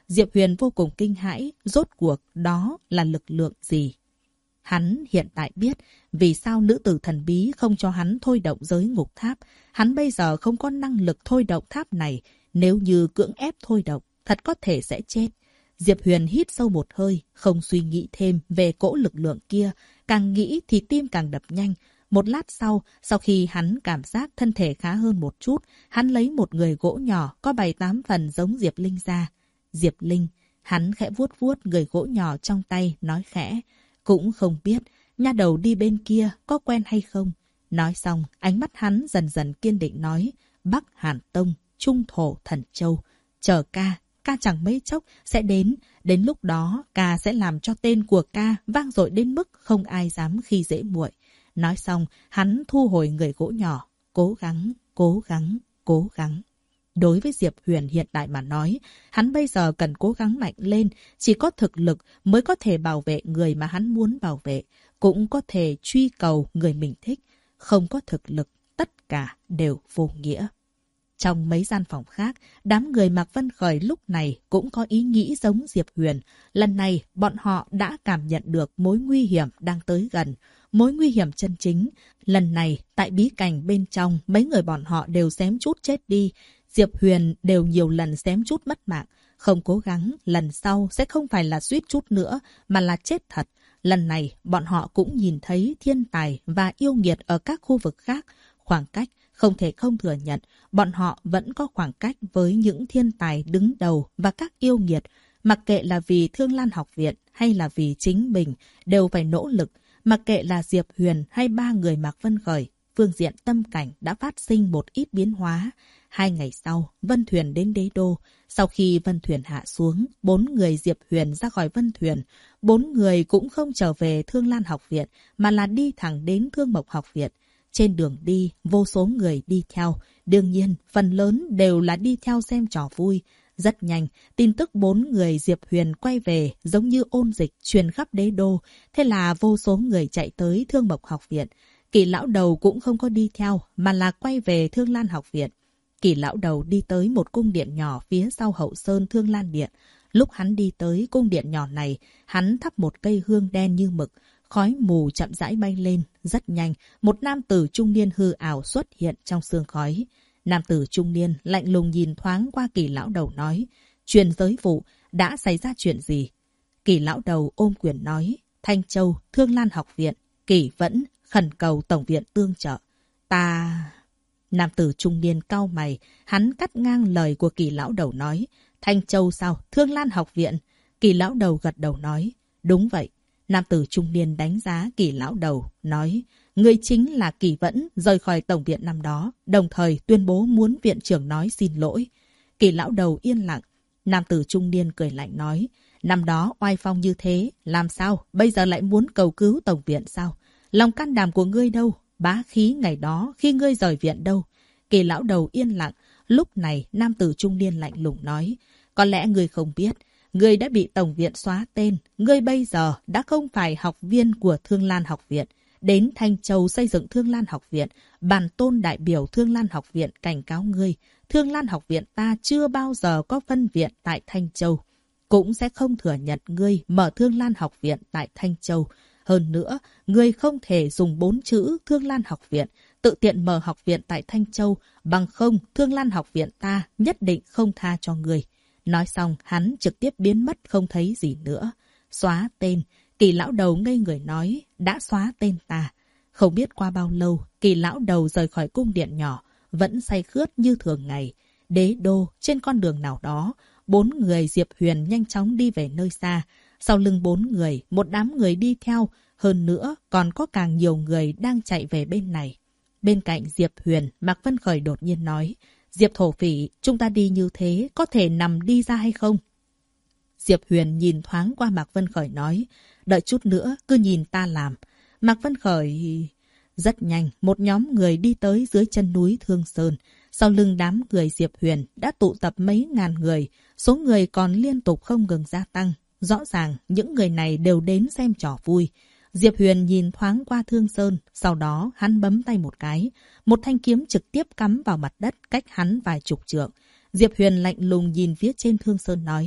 Diệp Huyền vô cùng kinh hãi, rốt cuộc đó là lực lượng gì? Hắn hiện tại biết vì sao nữ tử thần bí không cho hắn thôi động giới ngục tháp. Hắn bây giờ không có năng lực thôi động tháp này, nếu như cưỡng ép thôi động, thật có thể sẽ chết. Diệp Huyền hít sâu một hơi, không suy nghĩ thêm về cỗ lực lượng kia, càng nghĩ thì tim càng đập nhanh. Một lát sau khi hắn cảm giác thân thể khá hơn một chút, hắn lấy một người gỗ nhỏ có 7-8 phần giống Diệp Linh ra. Diệp Linh, hắn khẽ vuốt vuốt người gỗ nhỏ trong tay, nói khẽ. Cũng không biết, nha đầu đi bên kia có quen hay không? Nói xong, ánh mắt hắn dần dần kiên định nói. Bắc Hàn Tông, Trung Thổ Thần Châu. Chờ ca chẳng mấy chốc sẽ đến. Đến lúc đó, ca sẽ làm cho tên của ca vang dội đến mức không ai dám khi dễ muội. Nói xong, hắn thu hồi người gỗ nhỏ. Cố gắng, cố gắng, cố gắng. Đối với Diệp Huyền hiện tại mà nói, hắn bây giờ cần cố gắng mạnh lên, chỉ có thực lực mới có thể bảo vệ người mà hắn muốn bảo vệ, cũng có thể truy cầu người mình thích. Không có thực lực, tất cả đều vô nghĩa. Trong mấy gian phòng khác, đám người Mạc Vân Khởi lúc này cũng có ý nghĩ giống Diệp Huyền. Lần này, bọn họ đã cảm nhận được mối nguy hiểm đang tới gần. Mối nguy hiểm chân chính. Lần này, tại bí cảnh bên trong, mấy người bọn họ đều xém chút chết đi. Diệp Huyền đều nhiều lần xém chút mất mạng. Không cố gắng, lần sau sẽ không phải là suýt chút nữa, mà là chết thật. Lần này, bọn họ cũng nhìn thấy thiên tài và yêu nghiệt ở các khu vực khác. Khoảng cách, không thể không thừa nhận, bọn họ vẫn có khoảng cách với những thiên tài đứng đầu và các yêu nghiệt. Mặc kệ là vì Thương Lan Học Viện hay là vì chính mình, đều phải nỗ lực. Mặc kệ là Diệp Huyền hay ba người Mạc Vân Khởi, phương diện tâm cảnh đã phát sinh một ít biến hóa. 2 ngày sau, Vân Thuyền đến Đế Đô. Sau khi Vân Thuyền hạ xuống, 4 người Diệp Huyền ra khỏi Vân Thuyền. 4 người cũng không trở về Thương Lan Học Viện, mà là đi thẳng đến Thương Mộc Học Viện. Trên đường đi, vô số người đi theo. Đương nhiên, phần lớn đều là đi theo xem trò vui. Rất nhanh, tin tức 4 người Diệp Huyền quay về giống như ôn dịch truyền khắp Đế Đô. Thế là vô số người chạy tới Thương Mộc Học Viện. Kỳ lão đầu cũng không có đi theo, mà là quay về Thương Lan Học Viện. Kỳ lão đầu đi tới một cung điện nhỏ phía sau hậu sơn Thương Lan Điện. Lúc hắn đi tới cung điện nhỏ này, hắn thắp một cây hương đen như mực. Khói mù chậm rãi bay lên. Rất nhanh, một nam tử trung niên hư ảo xuất hiện trong sương khói. Nam tử trung niên lạnh lùng nhìn thoáng qua Kỳ lão đầu nói. Truyền giới vụ, đã xảy ra chuyện gì? Kỳ lão đầu ôm quyền nói. Thanh Châu, Thương Lan Học Viện, Kỳ vẫn khẩn cầu Tổng viện tương trợ. Nam tử trung niên cau mày, hắn cắt ngang lời của Kỳ lão đầu nói. Thanh Châu sao? Thương Lan Học Viện. Kỳ lão đầu gật đầu nói. Đúng vậy. Nam tử trung niên đánh giá Kỳ lão đầu, nói. Người chính là Kỳ vẫn rời khỏi Tổng viện năm đó, đồng thời tuyên bố muốn viện trưởng nói xin lỗi. Kỳ lão đầu yên lặng. Nam tử trung niên cười lạnh nói. Năm đó oai phong như thế, làm sao? Bây giờ lại muốn cầu cứu Tổng viện sao? Lòng can đảm của ngươi đâu? Bá khí ngày đó khi ngươi rời viện đâu? Kỳ lão đầu yên lặng. Lúc này nam tử trung niên lạnh lùng nói. Có lẽ ngươi không biết. Ngươi đã bị Tổng viện xóa tên. Ngươi bây giờ đã không phải học viên của Thương Lan Học Viện. Đến Thanh Châu xây dựng Thương Lan Học Viện. Bản tôn đại biểu Thương Lan Học Viện cảnh cáo ngươi. Thương Lan Học Viện ta chưa bao giờ có phân viện tại Thanh Châu. Cũng sẽ không thừa nhận ngươi mở Thương Lan Học Viện tại Thanh Châu. Hơn nữa, ngươi không thể dùng 4 chữ Thương Lan Học Viện, tự tiện mở học viện tại Thanh Châu, bằng không Thương Lan Học Viện ta nhất định không tha cho ngươi. Nói xong, hắn trực tiếp biến mất không thấy gì nữa. Xóa tên, Kỳ lão đầu ngây người nói, đã xóa tên ta. Không biết qua bao lâu, Kỳ lão đầu rời khỏi cung điện nhỏ, vẫn say khướt như thường ngày. Đế đô, trên con đường nào đó, 4 người Diệp Huyền nhanh chóng đi về nơi xa. Sau lưng 4 người, một đám người đi theo. Hơn nữa, còn có càng nhiều người đang chạy về bên này. Bên cạnh Diệp Huyền, Mạc Vân Khởi đột nhiên nói. Diệp thổ phỉ, chúng ta đi như thế, có thể nằm đi ra hay không? Diệp Huyền nhìn thoáng qua Mạc Vân Khởi nói. Đợi chút nữa, cứ nhìn ta làm. Mạc Vân Khởi... Rất nhanh, một nhóm người đi tới dưới chân núi Thương Sơn. Sau lưng đám người Diệp Huyền đã tụ tập mấy ngàn người. Số người còn liên tục không ngừng gia tăng. Rõ ràng, những người này đều đến xem trò vui. Diệp Huyền nhìn thoáng qua Thương Sơn, sau đó hắn bấm tay một cái. Một thanh kiếm trực tiếp cắm vào mặt đất cách hắn vài chục trượng. Diệp Huyền lạnh lùng nhìn phía trên Thương Sơn nói.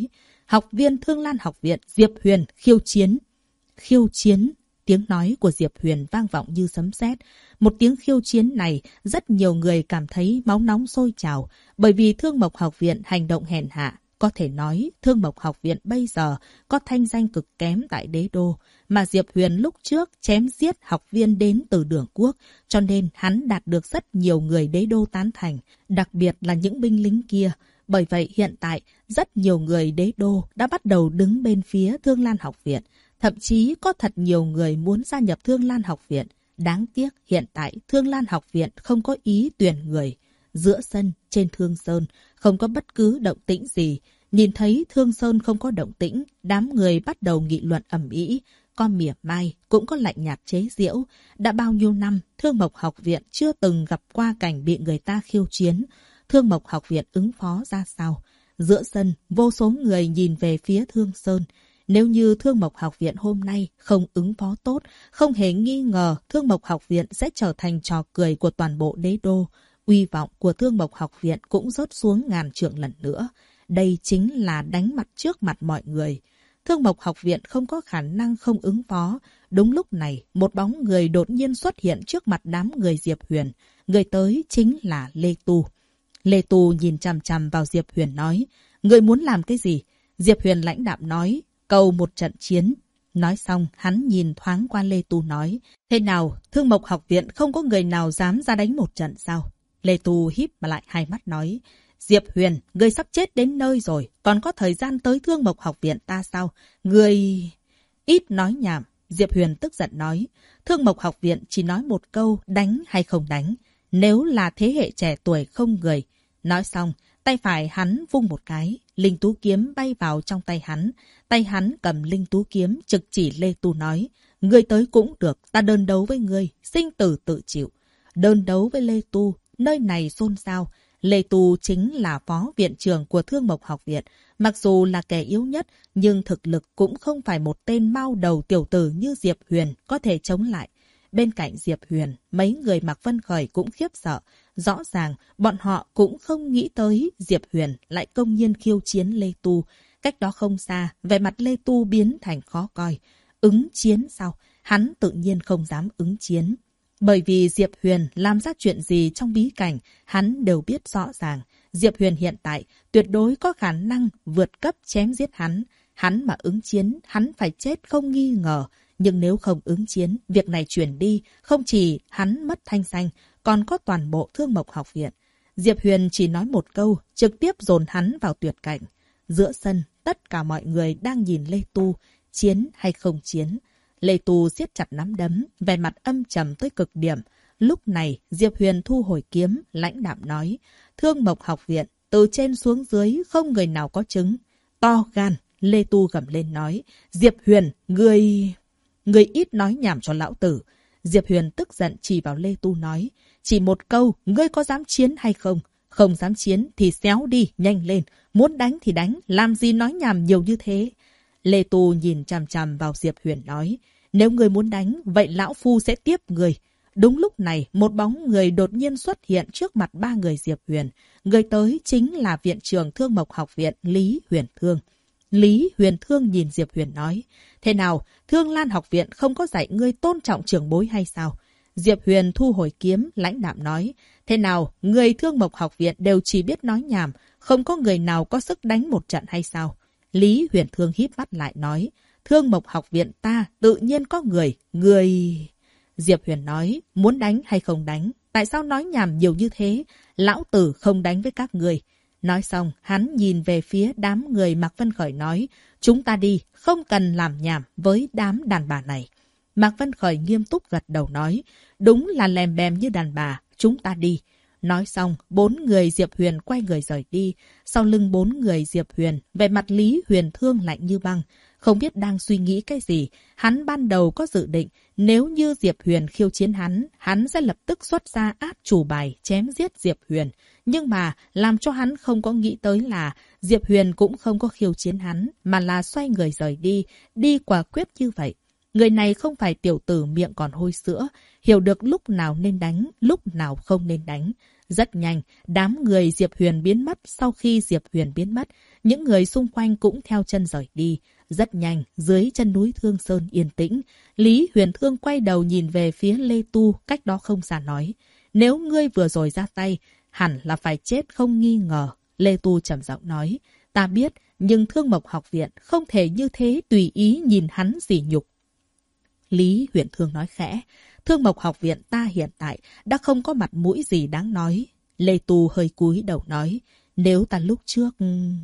học viên Thương Lan học viện Diệp Huyền khiêu chiến. Khiêu chiến. Tiếng nói của Diệp Huyền vang vọng như sấm sét. Một tiếng khiêu chiến này, rất nhiều người cảm thấy máu nóng sôi trào, bởi vì Thương Mộc học viện hành động hèn hạ. Có thể nói, Thương Mộc học viện bây giờ có thanh danh cực kém tại đế đô, mà Diệp Huyền lúc trước chém giết học viên đến từ Đường Quốc, cho nên hắn đạt được rất nhiều người đế đô tán thành, đặc biệt là những binh lính kia. Bởi vậy hiện tại, rất nhiều người đế đô đã bắt đầu đứng bên phía Thương Lan học viện. Thậm chí có thật nhiều người muốn gia nhập Thương Lan học viện. Đáng tiếc hiện tại Thương Lan học viện không có ý tuyển người. Giữa sân, trên Thương Sơn, không có bất cứ động tĩnh gì. Nhìn thấy Thương Sơn không có động tĩnh, đám người bắt đầu nghị luận ầm ĩ. Có mỉa mai, cũng có lạnh nhạt chế giễu. Đã bao nhiêu năm, Thương Mộc học viện chưa từng gặp qua cảnh bị người ta khiêu chiến. Thương Mộc học viện ứng phó ra sao? Giữa sân, vô số người nhìn về phía Thương Sơn. Nếu như Thương Mộc học viện hôm nay không ứng phó tốt, không hề nghi ngờ Thương Mộc học viện sẽ trở thành trò cười của toàn bộ đế đô. Uy vọng của Thương Mộc học viện cũng rớt xuống ngàn trượng lần nữa. Đây chính là đánh mặt trước mặt mọi người. Thương Mộc học viện không có khả năng không ứng phó. Đúng lúc này, một bóng người đột nhiên xuất hiện trước mặt đám người Diệp Huyền. Người tới chính là Lê Tu. Lê Tu nhìn chằm chằm vào Diệp Huyền nói, người muốn làm cái gì? Diệp Huyền lãnh đạm nói, cầu một trận chiến. Nói xong, hắn nhìn thoáng qua Lê Tu nói, thế nào, Thương Mộc học viện không có người nào dám ra đánh một trận sao? Lê Tu híp lại hai mắt nói, Diệp Huyền, người sắp chết đến nơi rồi, còn có thời gian tới Thương Mộc học viện ta sao? Người... Ít nói nhảm, Diệp Huyền tức giận nói, Thương Mộc học viện chỉ nói một câu đánh hay không đánh, nếu là thế hệ trẻ tuổi không người. Nói xong, tay phải hắn vung một cái, linh tú kiếm bay vào trong tay hắn cầm linh tú kiếm trực chỉ Lê Tu nói, ngươi tới cũng được, ta đơn đấu với ngươi, sinh tử tự chịu. Đơn đấu với Lê Tu, nơi này xôn xao. Lê Tu chính là phó viện trưởng của Thương Mộc học viện, mặc dù là kẻ yếu nhất, nhưng thực lực cũng không phải một tên mao đầu tiểu tử như Diệp Huyền có thể chống lại. Bên cạnh Diệp Huyền, mấy người Mạc Vân Khởi cũng khiếp sợ. Rõ ràng, bọn họ cũng không nghĩ tới Diệp Huyền lại công nhiên khiêu chiến Lê Tu. Cách đó không xa, vẻ mặt Lê Tu biến thành khó coi. Ứng chiến sao? Hắn tự nhiên không dám ứng chiến. Bởi vì Diệp Huyền làm ra chuyện gì trong bí cảnh, hắn đều biết rõ ràng. Diệp Huyền hiện tại tuyệt đối có khả năng vượt cấp chém giết hắn. Hắn mà ứng chiến, hắn phải chết không nghi ngờ. Nhưng nếu không ứng chiến, việc này chuyển đi, không chỉ hắn mất thanh danh, còn có toàn bộ Thương Mộc học viện. Diệp Huyền chỉ nói một câu, trực tiếp dồn hắn vào tuyệt cảnh. Giữa sân, tất cả mọi người đang nhìn Lê Tu, chiến hay không chiến. Lê Tu siết chặt nắm đấm, vẻ mặt âm trầm tới cực điểm. Lúc này, Diệp Huyền thu hồi kiếm, lãnh đạm nói, Thương Mộc học viện, từ trên xuống dưới không người nào có chứng. To gan, Lê Tu gầm lên nói, Diệp Huyền, Người ít nói nhảm cho lão tử. Diệp Huyền tức giận chỉ vào Lê Tu nói, chỉ một câu, ngươi có dám chiến hay không? Không dám chiến thì xéo đi, nhanh lên. Muốn đánh thì đánh, làm gì nói nhảm nhiều như thế? Lê Tu nhìn chằm chằm vào Diệp Huyền nói, nếu ngươi muốn đánh, vậy lão phu sẽ tiếp người. Đúng lúc này, một bóng người đột nhiên xuất hiện trước mặt ba người Diệp Huyền. Người tới chính là viện trưởng Thương Mộc học viện Lý Huyền Thương. Lý Huyền Thương nhìn Diệp Huyền nói, thế nào, Thương Lan học viện không có dạy ngươi tôn trọng trưởng bối hay sao? Diệp Huyền thu hồi kiếm, lãnh đạm nói, thế nào, người Thương Mộc học viện đều chỉ biết nói nhảm, không có người nào có sức đánh một trận hay sao? Lý Huyền Thương híp mắt lại nói, Thương Mộc học viện ta tự nhiên có người. Diệp Huyền nói, muốn đánh hay không đánh? Tại sao nói nhảm nhiều như thế? Lão tử không đánh với các người. Nói xong, hắn nhìn về phía đám người Mạc Vân Khởi nói, chúng ta đi, không cần làm nhảm với đám đàn bà này. Mạc Vân Khởi nghiêm túc gật đầu nói, đúng là lèm bèm như đàn bà, chúng ta đi. Nói xong, 4 người Diệp Huyền quay người rời đi. Sau lưng 4 người Diệp Huyền, về mặt Lý Huyền Thương lạnh như băng. Không biết đang suy nghĩ cái gì, hắn ban đầu có dự định, nếu như Diệp Huyền khiêu chiến hắn sẽ lập tức xuất ra át chủ bài chém giết Diệp Huyền. Nhưng mà, làm cho hắn không có nghĩ tới là Diệp Huyền cũng không có khiêu chiến hắn, mà là xoay người rời đi, đi quả quyết như vậy. Người này không phải tiểu tử miệng còn hôi sữa, hiểu được lúc nào nên đánh, lúc nào không nên đánh. Rất nhanh, đám người Diệp Huyền biến mất. Sau khi Diệp Huyền biến mất, những người xung quanh cũng theo chân rời đi. Rất nhanh, dưới chân núi Thương Sơn yên tĩnh, Lý Huyền Thương quay đầu nhìn về phía Lê Tu, cách đó không xa nói. Nếu ngươi vừa rồi ra tay, hẳn là phải chết không nghi ngờ. Lê Tu trầm giọng nói. Ta biết, nhưng Thương Mộc Học Viện không thể như thế tùy ý nhìn hắn sỉ nhục. Lý Huyền Thương nói khẽ. Thương Mộc Học Viện ta hiện tại đã không có mặt mũi gì đáng nói. Lê Tu hơi cúi đầu nói. Nếu ta lúc trước...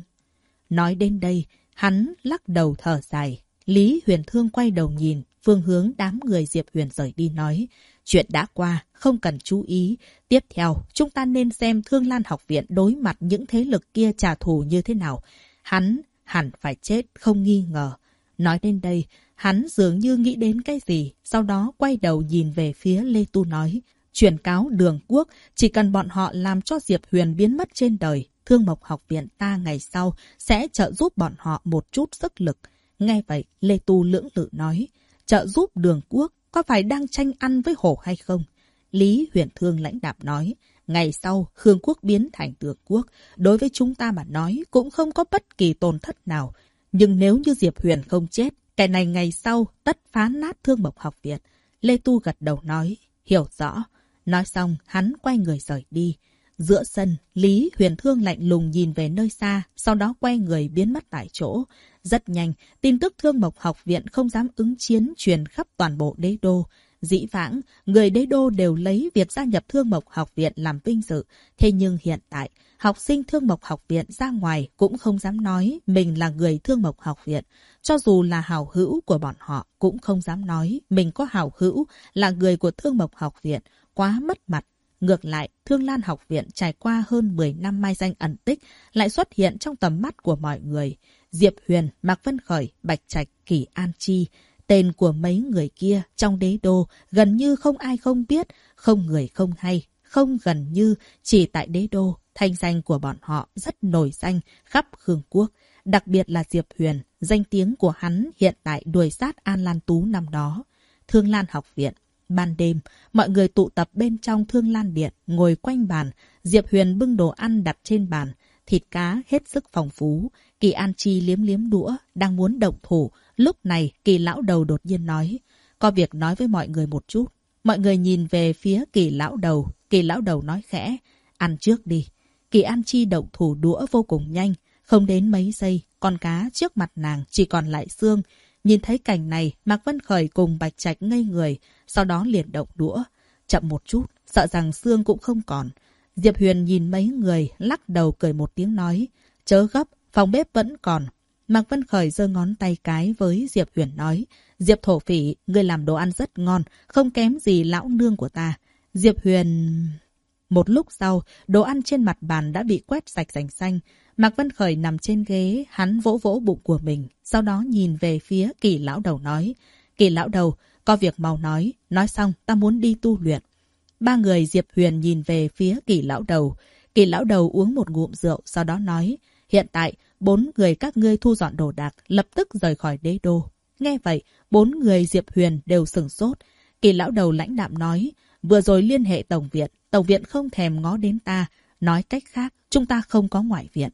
Nói đến đây, hắn lắc đầu thở dài. Lý Huyền Thương quay đầu nhìn, phương hướng đám người Diệp Huyền rời đi nói. Chuyện đã qua, không cần chú ý. Tiếp theo, chúng ta nên xem Thương Lan Học Viện đối mặt những thế lực kia trả thù như thế nào. Hắn hẳn phải chết, không nghi ngờ. Nói đến đây, hắn dường như nghĩ đến cái gì, sau đó quay đầu nhìn về phía Lê Tu nói. Truyền cáo Đường Quốc, chỉ cần bọn họ làm cho Diệp Huyền biến mất trên đời, Thương Mộc Học Viện ta ngày sau sẽ trợ giúp bọn họ một chút sức lực. Nghe vậy, Lê Tu lưỡng lự nói. Trợ giúp Đường Quốc có phải đang tranh ăn với hổ hay không? Lý Huyền Thương lãnh đạm nói. Ngày sau, Khương Quốc biến thành Đường Quốc, đối với chúng ta mà nói cũng không có bất kỳ tổn thất nào. Nhưng nếu như Diệp Huyền không chết, cái này ngày sau tất phá nát Thương Mộc Học Viện. Lê Tu gật đầu nói. Hiểu rõ. Nói xong, hắn quay người rời đi. Giữa sân, Lý Huyền Thương lạnh lùng nhìn về nơi xa, sau đó quay người biến mất tại chỗ. Rất nhanh, tin tức Thương Mộc Học Viện không dám ứng chiến truyền khắp toàn bộ đế đô. Dĩ vãng, người đế đô đều lấy việc gia nhập Thương Mộc Học Viện làm vinh dự. Thế nhưng hiện tại, học sinh Thương Mộc Học Viện ra ngoài cũng không dám nói mình là người Thương Mộc Học Viện. Cho dù là hảo hữu của bọn họ cũng không dám nói mình có hảo hữu là người của Thương Mộc Học Viện. Quá mất mặt. Ngược lại, Thương Lan Học Viện trải qua hơn 10 năm mai danh ẩn tích lại xuất hiện trong tầm mắt của mọi người. Diệp Huyền, Mạc Vân Khởi, Bạch Trạch, Kỳ An Chi. Tên của mấy người kia trong đế đô gần như không ai không biết, không người không hay, không gần như chỉ tại đế đô. Thanh danh của bọn họ rất nổi danh khắp Khương Quốc. Đặc biệt là Diệp Huyền, danh tiếng của hắn hiện tại đuổi sát An Lan Tú năm đó. Thương Lan Học Viện. Ban đêm, mọi người tụ tập bên trong Thương Lan Điện, ngồi quanh bàn. Diệp Huyền bưng đồ ăn đặt trên bàn, thịt cá hết sức phong phú. Kỳ An Chi liếm liếm đũa, đang muốn động thủ. Lúc này, Kỳ lão đầu đột nhiên nói, có việc nói với mọi người một chút. Mọi người nhìn về phía Kỳ lão đầu. Kỳ lão đầu nói khẽ, ăn trước đi. Kỳ An Chi động thủ đũa vô cùng nhanh. Không đến mấy giây, con cá trước mặt nàng chỉ còn lại xương. Nhìn thấy cảnh này, Mạc Vân Khởi cùng Bạch Trạch ngây người, sau đó liền động đũa. Chậm một chút, sợ rằng xương cũng không còn. Diệp Huyền nhìn mấy người, lắc đầu cười một tiếng nói, chớ gấp, phòng bếp vẫn còn. Mạc Vân Khởi giơ ngón tay cái với Diệp Huyền nói, Diệp thổ phỉ, ngươi làm đồ ăn rất ngon, không kém gì lão nương của ta. Diệp Huyền... Một lúc sau, đồ ăn trên mặt bàn đã bị quét sạch sành xanh. Mạc Vân Khởi nằm trên ghế, hắn vỗ vỗ bụng của mình, sau đó nhìn về phía Kỳ lão đầu nói, Kỳ lão đầu, có việc mau nói xong ta muốn đi tu luyện. Ba người Diệp Huyền nhìn về phía Kỳ lão đầu. Kỳ lão đầu uống một ngụm rượu, sau đó nói, hiện tại 4 người các ngươi thu dọn đồ đạc, lập tức rời khỏi đế đô. Nghe vậy, 4 người Diệp Huyền đều sửng sốt. Kỳ lão đầu lãnh đạm nói, vừa rồi liên hệ Tổng viện không thèm ngó đến ta, nói cách khác, chúng ta không có ngoại viện.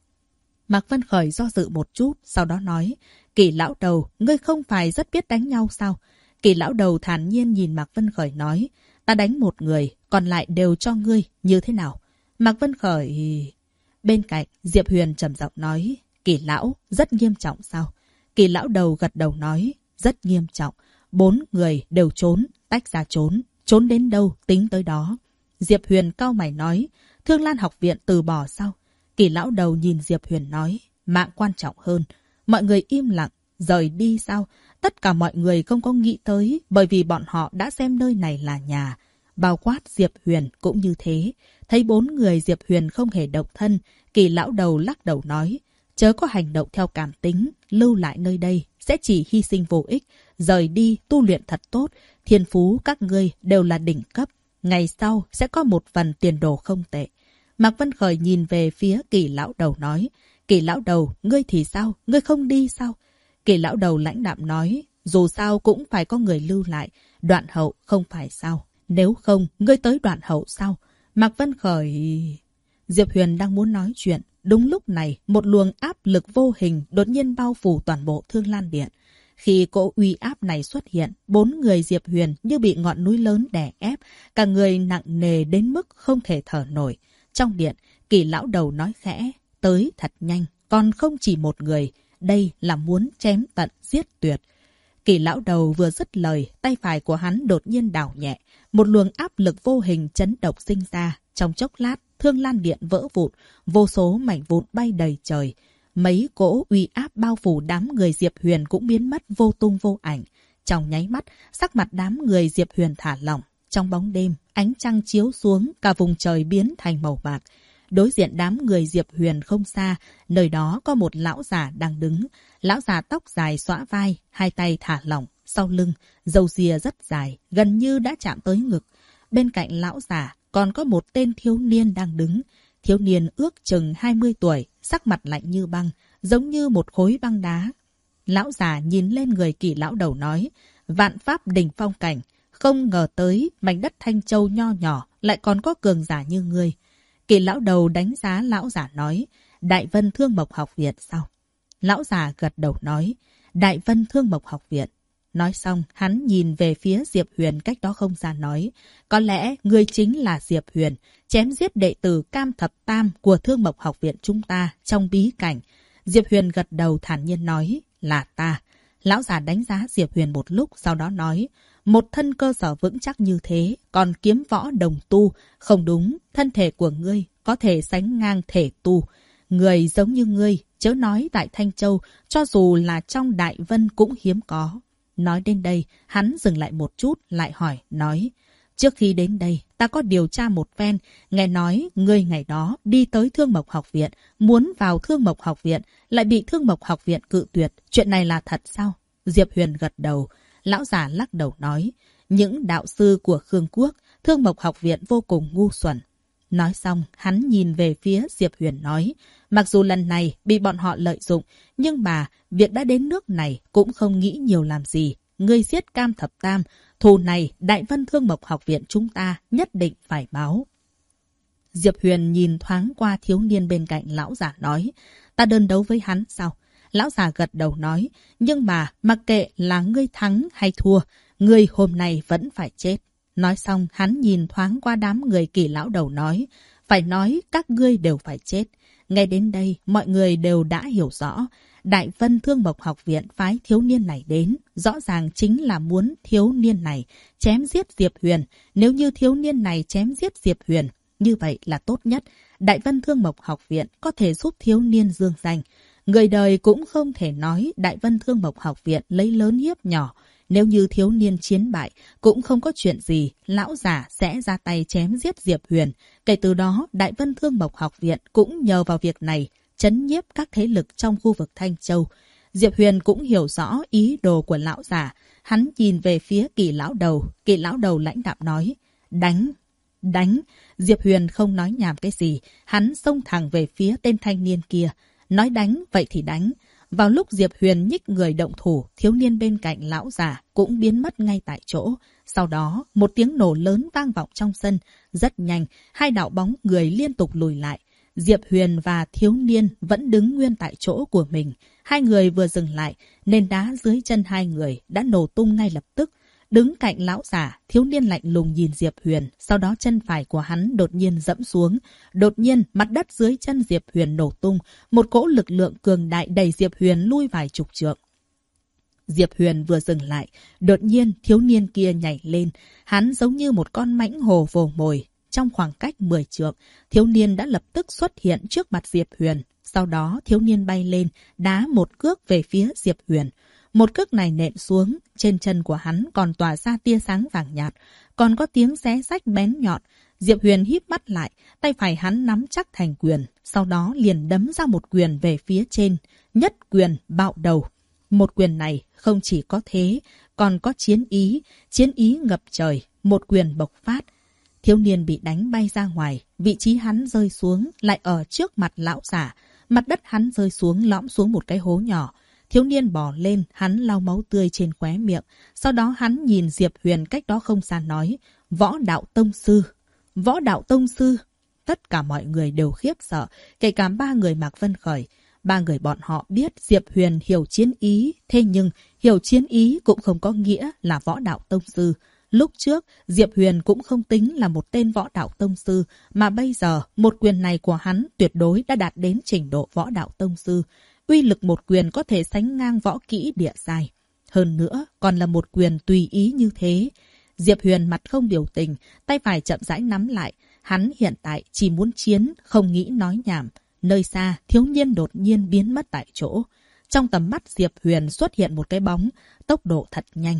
Mạc Vân Khởi do dự một chút, sau đó nói, Kỳ lão đầu, ngươi không phải rất biết đánh nhau sao? Kỳ lão đầu thản nhiên nhìn Mạc Vân Khởi nói, ta đánh một người, còn lại đều cho ngươi, như thế nào? Mạc Vân Khởi... Bên cạnh, Diệp Huyền trầm giọng nói, Kỳ lão, rất nghiêm trọng sao? Kỳ lão đầu gật đầu nói, rất nghiêm trọng. 4 người đều trốn, tách ra trốn đến đâu tính tới đó. Diệp Huyền cau mày nói, Thương Lan Học Viện từ bỏ sao? Kỳ lão đầu nhìn Diệp Huyền nói, mạng quan trọng hơn. Mọi người im lặng, rời đi sao? Tất cả mọi người không có nghĩ tới, bởi vì bọn họ đã xem nơi này là nhà. Bao quát Diệp Huyền cũng như thế. Thấy 4 người Diệp Huyền không hề động thân, Kỳ lão đầu lắc đầu nói, chớ có hành động theo cảm tính, lưu lại nơi đây sẽ chỉ hy sinh vô ích. Rời đi tu luyện thật tốt, thiên phú các ngươi đều là đỉnh cấp. Ngày sau sẽ có một phần tiền đồ không tệ. Mạc Vân Khởi nhìn về phía Kỳ lão đầu nói, Kỳ lão đầu, ngươi thì sao? Ngươi không đi sao? Kỳ lão đầu lãnh đạm nói, dù sao cũng phải có người lưu lại. Đoạn hậu không phải sao? Nếu không, ngươi tới đoạn hậu sao? Mạc Vân Khởi... Diệp Huyền đang muốn nói chuyện. Đúng lúc này, một luồng áp lực vô hình đột nhiên bao phủ toàn bộ Thương Lan Điện. Khi cỗ uy áp này xuất hiện, 4 người Diệp Huyền như bị ngọn núi lớn đè ép, cả người nặng nề đến mức không thể thở nổi. Trong điện, Kỳ lão đầu nói khẽ, tới thật nhanh, còn không chỉ một người, đây là muốn chém tận giết tuyệt. Kỳ lão đầu vừa dứt lời, tay phải của hắn đột nhiên đảo nhẹ, một luồng áp lực vô hình chấn động sinh ra. Trong chốc lát, Thương Lan Điện vỡ vụn, vô số mảnh vụn bay đầy trời. Mấy cỗ uy áp bao phủ đám người Diệp Huyền cũng biến mất vô tung vô ảnh. Trong nháy mắt, sắc mặt đám người Diệp Huyền thả lỏng. Trong bóng đêm, ánh trăng chiếu xuống, cả vùng trời biến thành màu bạc. Đối diện đám người Diệp Huyền không xa, nơi đó có một lão già đang đứng. Lão già tóc dài xõa vai, hai tay thả lỏng, sau lưng, râu ria rất dài, gần như đã chạm tới ngực. Bên cạnh lão già còn có một tên thiếu niên đang đứng. Thiếu niên ước chừng 20 tuổi, sắc mặt lạnh như băng, giống như một khối băng đá. Lão già nhìn lên người Kỳ lão đầu nói, vạn pháp đỉnh phong cảnh, không ngờ tới mảnh đất Thanh Châu nho nhỏ lại còn có cường giả như ngươi. Kỳ lão đầu đánh giá lão giả nói, Đại Vân Thương Mộc Học Viện sao? Lão già gật đầu nói, Đại Vân Thương Mộc Học Viện. Nói xong, hắn nhìn về phía Diệp Huyền cách đó không xa nói, có lẽ ngươi chính là Diệp Huyền, chém giết đệ tử Cam Thập Tam của Thương Mộc Học Viện chúng ta trong bí cảnh. Diệp Huyền gật đầu thản nhiên nói, là ta. Lão già đánh giá Diệp Huyền một lúc, sau đó nói, một thân cơ sở vững chắc như thế, còn kiếm võ đồng tu, không đúng, thân thể của ngươi có thể sánh ngang thể tu. Người giống như ngươi, chớ nói tại Thanh Châu, cho dù là trong Đại Vân cũng hiếm có. Nói đến đây, hắn dừng lại một chút, lại hỏi, nói, trước khi đến đây, ta có điều tra một phen, nghe nói ngươi ngày đó đi tới Thương Mộc Học Viện, muốn vào Thương Mộc Học Viện, lại bị Thương Mộc Học Viện cự tuyệt, chuyện này là thật sao? Diệp Huyền gật đầu, lão già lắc đầu nói, những đạo sư của Khương Quốc, Thương Mộc Học Viện vô cùng ngu xuẩn. Nói xong, hắn nhìn về phía Diệp Huyền nói, mặc dù lần này bị bọn họ lợi dụng, nhưng mà việc đã đến nước này cũng không nghĩ nhiều làm gì. Ngươi giết Cam Thập Tam, thù này Đại Vân Thương Mộc Học Viện chúng ta nhất định phải báo. Diệp Huyền nhìn thoáng qua thiếu niên bên cạnh lão già nói, ta đơn đấu với hắn sao? Lão già gật đầu nói, nhưng mà mặc kệ là ngươi thắng hay thua, ngươi hôm nay vẫn phải chết. Nói xong, hắn nhìn thoáng qua đám người Kỳ lão đầu nói, phải nói các ngươi đều phải chết. Ngay đến đây, mọi người đều đã hiểu rõ. Đại Vân Thương Mộc Học Viện phái thiếu niên này đến, rõ ràng chính là muốn thiếu niên này chém giết Diệp Huyền. Nếu như thiếu niên này chém giết Diệp Huyền, như vậy là tốt nhất. Đại Vân Thương Mộc Học Viện có thể giúp thiếu niên dương danh. Người đời cũng không thể nói Đại Vân Thương Mộc Học Viện lấy lớn hiếp nhỏ. Nếu như thiếu niên chiến bại, cũng không có chuyện gì, lão già sẽ ra tay chém giết Diệp Huyền. Kể từ đó, Đại Vân Thương Mộc Học Viện cũng nhờ vào việc này, trấn nhiếp các thế lực trong khu vực Thanh Châu. Diệp Huyền cũng hiểu rõ ý đồ của lão già. Hắn nhìn về phía Kỳ lão đầu lãnh đạm nói, đánh, đánh. Diệp Huyền không nói nhảm cái gì, hắn xông thẳng về phía tên thanh niên kia. Nói đánh, vậy thì đánh. Vào lúc Diệp Huyền nhích người động thủ, thiếu niên bên cạnh lão già cũng biến mất ngay tại chỗ. Sau đó, một tiếng nổ lớn vang vọng trong sân. Rất nhanh, hai đạo bóng người liên tục lùi lại. Diệp Huyền và thiếu niên vẫn đứng nguyên tại chỗ của mình. Hai người vừa dừng lại, nền đá dưới chân hai người đã nổ tung ngay lập tức. Đứng cạnh lão già, thiếu niên lạnh lùng nhìn Diệp Huyền, sau đó chân phải của hắn đột nhiên dẫm xuống. Đột nhiên, mặt đất dưới chân Diệp Huyền nổ tung, một cỗ lực lượng cường đại đẩy Diệp Huyền lui vài chục trượng. Diệp Huyền vừa dừng lại, đột nhiên thiếu niên kia nhảy lên, hắn giống như một con mãnh hổ vồ mồi. Trong khoảng cách 10 trượng, thiếu niên đã lập tức xuất hiện trước mặt Diệp Huyền. Sau đó, thiếu niên bay lên, đá một cước về phía Diệp Huyền. Một cước này nện xuống, trên chân của hắn còn tỏa ra tia sáng vàng nhạt, còn có tiếng xé rách bén nhọn. Diệp Huyền híp mắt lại, tay phải hắn nắm chắc thành quyền, sau đó liền đấm ra một quyền về phía trên, nhất quyền bạo đầu. Một quyền này không chỉ có thế, còn có chiến ý ngập trời, một quyền bộc phát. Thiếu niên bị đánh bay ra ngoài, vị trí hắn rơi xuống lại ở trước mặt lão giả, mặt đất hắn rơi xuống lõm xuống một cái hố nhỏ. Thiếu niên bò lên, hắn lau máu tươi trên khóe miệng. Sau đó hắn nhìn Diệp Huyền cách đó không xa nói, võ đạo tông sư. Võ đạo tông sư. Tất cả mọi người đều khiếp sợ, kể cả ba người Mạc Vân Khởi. Ba người bọn họ biết Diệp Huyền hiểu chiến ý, thế nhưng hiểu chiến ý cũng không có nghĩa là võ đạo tông sư. Lúc trước, Diệp Huyền cũng không tính là một tên võ đạo tông sư, mà bây giờ một quyền này của hắn tuyệt đối đã đạt đến trình độ võ đạo tông sư. Uy lực một quyền có thể sánh ngang võ kỹ địa giai. Hơn nữa, còn là một quyền tùy ý như thế. Diệp Huyền mặt không biểu tình, tay phải chậm rãi nắm lại. Hắn hiện tại chỉ muốn chiến, không nghĩ nói nhảm. Nơi xa, thiếu niên đột nhiên biến mất tại chỗ. Trong tầm mắt Diệp Huyền xuất hiện một cái bóng, tốc độ thật nhanh.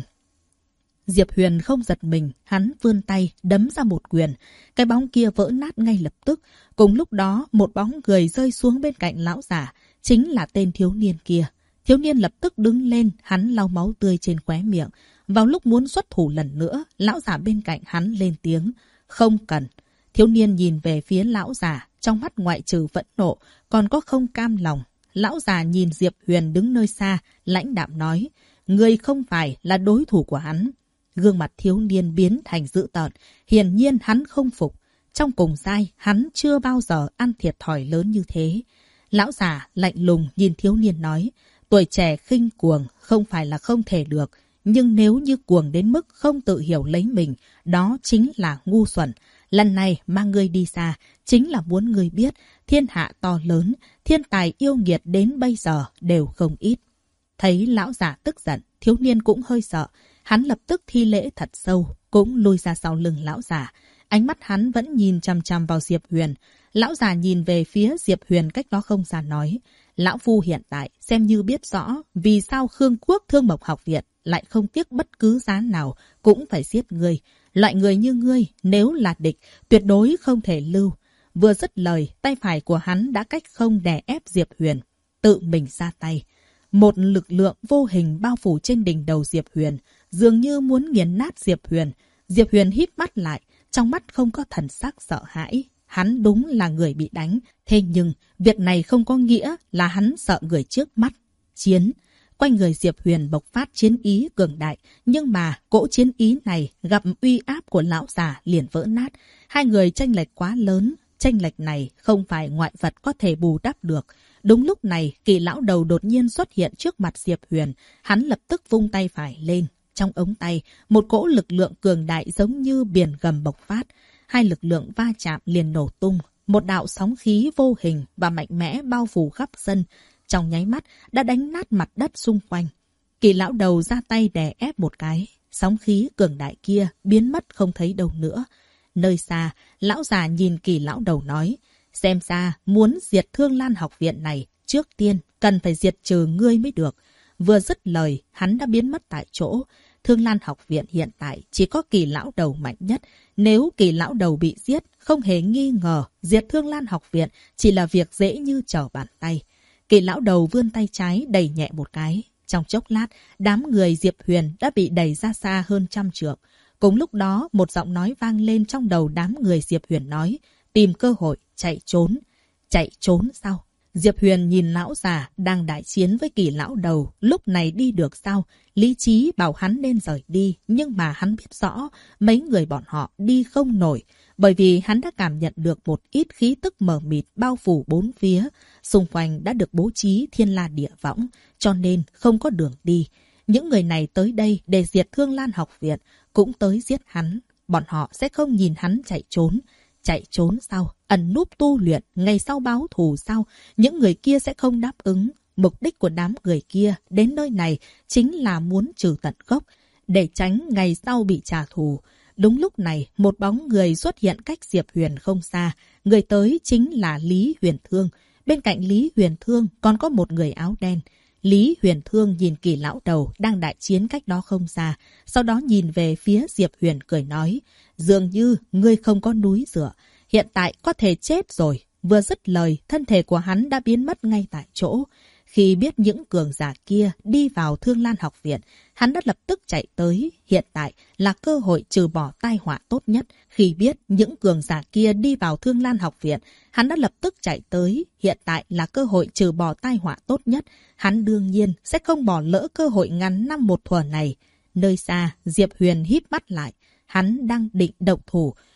Diệp Huyền không giật mình, hắn vươn tay, đấm ra một quyền. Cái bóng kia vỡ nát ngay lập tức. Cùng lúc đó, một bóng người rơi xuống bên cạnh lão giả, chính là tên thiếu niên kia. Thiếu niên lập tức đứng lên, hắn lau máu tươi trên khóe miệng. Vào lúc muốn xuất thủ lần nữa, lão giả bên cạnh hắn lên tiếng, không cần. Thiếu niên nhìn về phía lão già, trong mắt ngoại trừ phẫn nộ, còn có không cam lòng. Lão già nhìn Diệp Huyền đứng nơi xa, lãnh đạm nói, người không phải là đối thủ của hắn. Gương mặt thiếu niên biến thành dữ tợn, hiển nhiên hắn không phục. Trong cùng giai, hắn chưa bao giờ ăn thiệt thòi lớn như thế. Lão già lạnh lùng nhìn thiếu niên nói, tuổi trẻ khinh cuồng không phải là không thể được, nhưng nếu như cuồng đến mức không tự hiểu lấy mình, đó chính là ngu xuẩn. Lần này mang ngươi đi xa, chính là muốn ngươi biết, thiên hạ to lớn, thiên tài yêu nghiệt đến bây giờ đều không ít. Thấy lão già tức giận, thiếu niên cũng hơi sợ. Hắn lập tức thi lễ thật sâu, cũng lùi ra sau lưng lão già. Ánh mắt hắn vẫn nhìn chằm chằm vào Diệp Huyền. Lão già nhìn về phía Diệp Huyền cách đó không xa nói, lão phu hiện tại xem như biết rõ vì sao Khương Quốc Thương Mộc Học Viện lại không tiếc bất cứ giá nào cũng phải giết ngươi. Loại người như ngươi, nếu là địch, tuyệt đối không thể lưu. Vừa dứt lời, tay phải của hắn đã cách không đè ép Diệp Huyền. Tự mình ra tay. Một lực lượng vô hình bao phủ trên đỉnh đầu Diệp Huyền, dường như muốn nghiền nát Diệp Huyền. Diệp Huyền híp mắt lại, trong mắt không có thần sắc sợ hãi. Hắn đúng là người bị đánh, thế nhưng việc này không có nghĩa là hắn sợ người trước mắt. Chiến. Quanh người Diệp Huyền bộc phát chiến ý cường đại, nhưng mà cỗ chiến ý này gặp uy áp của lão già liền vỡ nát. Hai người chênh lệch quá lớn, chênh lệch này không phải ngoại vật có thể bù đắp được. Đúng lúc này, Kỳ lão đầu đột nhiên xuất hiện trước mặt Diệp Huyền, hắn lập tức vung tay phải lên. Trong ống tay, một cỗ lực lượng cường đại giống như biển gầm bộc phát. Hai lực lượng va chạm liền nổ tung, một đạo sóng khí vô hình và mạnh mẽ bao phủ khắp sân. Trong nháy mắt đã đánh nát mặt đất xung quanh. Kỳ lão đầu ra tay đè ép một cái, sóng khí cường đại kia biến mất không thấy đâu nữa. Nơi xa, lão già nhìn Kỳ lão đầu nói, xem ra muốn diệt Thương Lan học viện này, trước tiên cần phải diệt trừ ngươi mới được. Vừa dứt lời, hắn đã biến mất tại chỗ. Thương Lan học viện hiện tại chỉ có Kỳ lão đầu mạnh nhất. Nếu Kỳ lão đầu bị giết, không hề nghi ngờ, diệt Thương Lan học viện chỉ là việc dễ như trở bàn tay. Kỳ lão đầu vươn tay trái đẩy nhẹ một cái. Trong chốc lát, đám người Diệp Huyền đã bị đẩy ra xa hơn 100 trượng. Cùng lúc đó, một giọng nói vang lên trong đầu đám người Diệp Huyền nói, tìm cơ hội, chạy trốn. Chạy trốn sao? Diệp Huyền nhìn lão già đang đại chiến với Kỳ lão đầu, lúc này đi được sao? Lý trí bảo hắn nên rời đi, nhưng mà hắn biết rõ mấy người bọn họ đi không nổi, bởi vì hắn đã cảm nhận được một ít khí tức mờ mịt bao phủ bốn phía, xung quanh đã được bố trí thiên la địa võng, cho nên không có đường đi. Những người này tới đây để diệt Thương Lan học viện, cũng tới giết hắn, bọn họ sẽ không nhìn hắn chạy trốn. Chạy trốn sao? Ẩn núp tu luyện, ngày sau báo thù sao? Những người kia sẽ không đáp ứng. Mục đích của đám người kia đến nơi này chính là muốn trừ tận gốc, để tránh ngày sau bị trả thù. Đúng lúc này, một bóng người xuất hiện cách Diệp Huyền không xa. Người tới chính là Lý Huyền Thương. Bên cạnh Lý Huyền Thương còn có một người áo đen. Lý Huyền Thương nhìn Kỳ lão đầu đang đại chiến cách đó không xa. Sau đó nhìn về phía Diệp Huyền cười nói, dường như ngươi không có núi dựa, hiện tại có thể chết rồi. Vừa dứt lời, thân thể của hắn đã biến mất ngay tại chỗ. Khi biết những cường giả kia đi vào Thương Lan học viện, hắn đã lập tức chạy tới. Hiện tại là cơ hội trừ bỏ tai họa tốt nhất. Khi biết những cường giả kia đi vào Thương Lan học viện, hắn đã lập tức chạy tới. Hiện tại là cơ hội trừ bỏ tai họa tốt nhất. Hắn đương nhiên sẽ không bỏ lỡ cơ hội ngắn năm một thuở này. Nơi xa, Diệp Huyền híp mắt lại. Hắn đang định động thủ.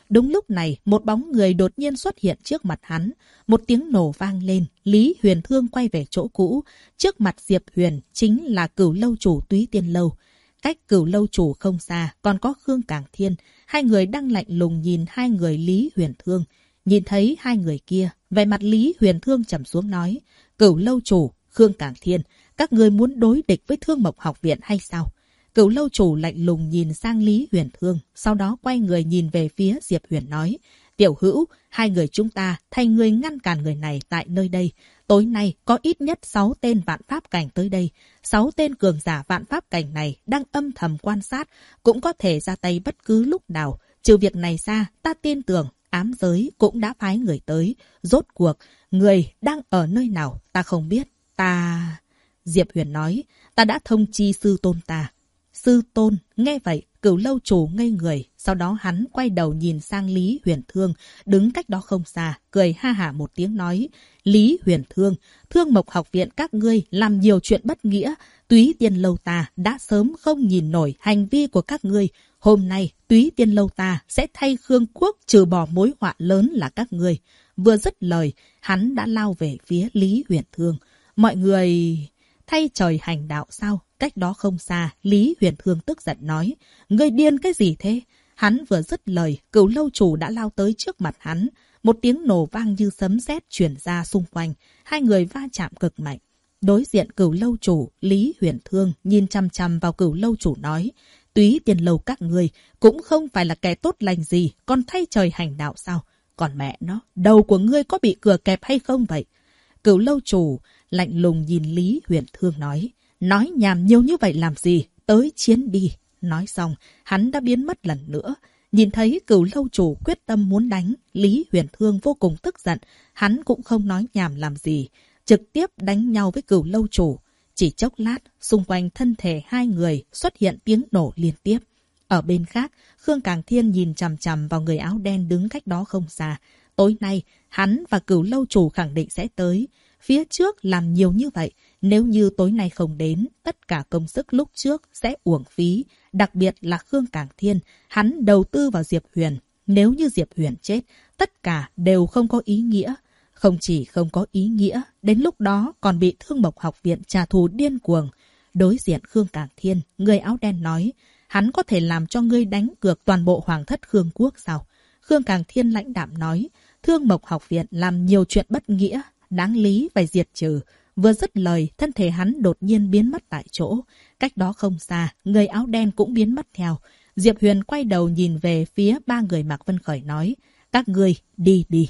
Đúng lúc này, một bóng người đột nhiên xuất hiện trước mặt hắn. Một tiếng nổ vang lên, Lý Huyền Thương quay về chỗ cũ. Trước mặt Diệp Huyền chính là Cửu lâu chủ Túy Tiên Lâu. Cách Cửu lâu chủ không xa, còn có Khương Cảng Thiên. Hai người đang lạnh lùng nhìn hai người Lý Huyền Thương. Nhìn thấy hai người kia, vẻ mặt Lý Huyền Thương trầm xuống nói: Cửu lâu chủ, Khương Cảng Thiên, các người muốn đối địch với Thương Mộc Học Viện hay sao? Cửu lâu chủ lạnh lùng nhìn sang Lý Huyền Thương, sau đó quay người nhìn về phía Diệp Huyền nói: Tiểu hữu, hai người chúng ta thay người ngăn cản người này tại nơi đây. Tối nay có ít nhất 6 tên vạn pháp cảnh tới đây. 6 tên cường giả vạn pháp cảnh này đang âm thầm quan sát, cũng có thể ra tay bất cứ lúc nào. Trừ việc này ra, ta tin tưởng ám giới cũng đã phái người tới. Rốt cuộc, người đang ở nơi nào ta không biết. Diệp Huyền nói: Ta đã thông chi sư tôn ta. Sư tôn, nghe vậy, Cửu lâu chủ ngây người, sau đó hắn quay đầu nhìn sang Lý Huyền Thương, đứng cách đó không xa, cười ha hả một tiếng nói: Lý Huyền Thương, Thương Mộc Học Viện các ngươi làm nhiều chuyện bất nghĩa, Túy Tiên Lâu ta đã sớm không nhìn nổi hành vi của các ngươi. Hôm nay, Túy Tiên Lâu ta sẽ thay Khương Quốc trừ bỏ mối họa lớn là các ngươi. Vừa dứt lời, hắn đã lao về phía Lý Huyền Thương. Mọi người... thay trời hành đạo sao? Cách đó không xa, Lý Huyền Thương tức giận nói: Ngươi điên cái gì thế? Hắn vừa dứt lời, Cửu lâu chủ đã lao tới trước mặt hắn. Một tiếng nổ vang như sấm sét truyền ra xung quanh. Hai người va chạm cực mạnh. Đối diện Cửu lâu chủ, Lý Huyền Thương nhìn chăm chăm vào Cửu lâu chủ nói: Túy Tiên Lâu các ngươi cũng không phải là kẻ tốt lành gì, còn thay trời hành đạo sao? Còn mẹ nó, đầu của ngươi có bị cừa kẹp hay không vậy? Cửu lâu chủ lạnh lùng nhìn Lý Huyền Thương nói nhảm nhiều như vậy làm gì, tới chiến đi. Nói xong, hắn đã biến mất lần nữa. Nhìn thấy Cửu lâu chủ quyết tâm muốn đánh, Lý Huyền Thương vô cùng tức giận. Hắn cũng không nói nhảm làm gì, trực tiếp đánh nhau với Cửu lâu chủ. Chỉ chốc lát, xung quanh thân thể hai người xuất hiện tiếng nổ liên tiếp. Ở bên khác, Khương Cảng Thiên nhìn chằm chằm vào người áo đen đứng cách đó không xa. Tối nay, hắn và Cửu lâu chủ khẳng định sẽ tới. Phía trước làm nhiều như vậy, nếu như tối nay không đến, tất cả công sức lúc trước sẽ uổng phí. Đặc biệt là Khương Cảng Thiên, hắn đầu tư vào Diệp Huyền. Nếu như Diệp Huyền chết, tất cả đều không có ý nghĩa. Không chỉ không có ý nghĩa, đến lúc đó còn bị Thương Mộc Học Viện trả thù điên cuồng. Đối diện Khương Cảng Thiên, người áo đen nói: Hắn có thể làm cho ngươi đánh cược toàn bộ hoàng thất Khương Quốc sao? Khương Cảng Thiên lãnh đạm nói: Thương Mộc Học Viện làm nhiều chuyện bất nghĩa, đáng lý phải diệt trừ. Vừa dứt lời, thân thể hắn đột nhiên biến mất tại chỗ. Cách đó không xa, người áo đen cũng biến mất theo. Diệp Huyền quay đầu nhìn về phía ba người Mạc Vân Khởi nói: Các ngươi đi đi.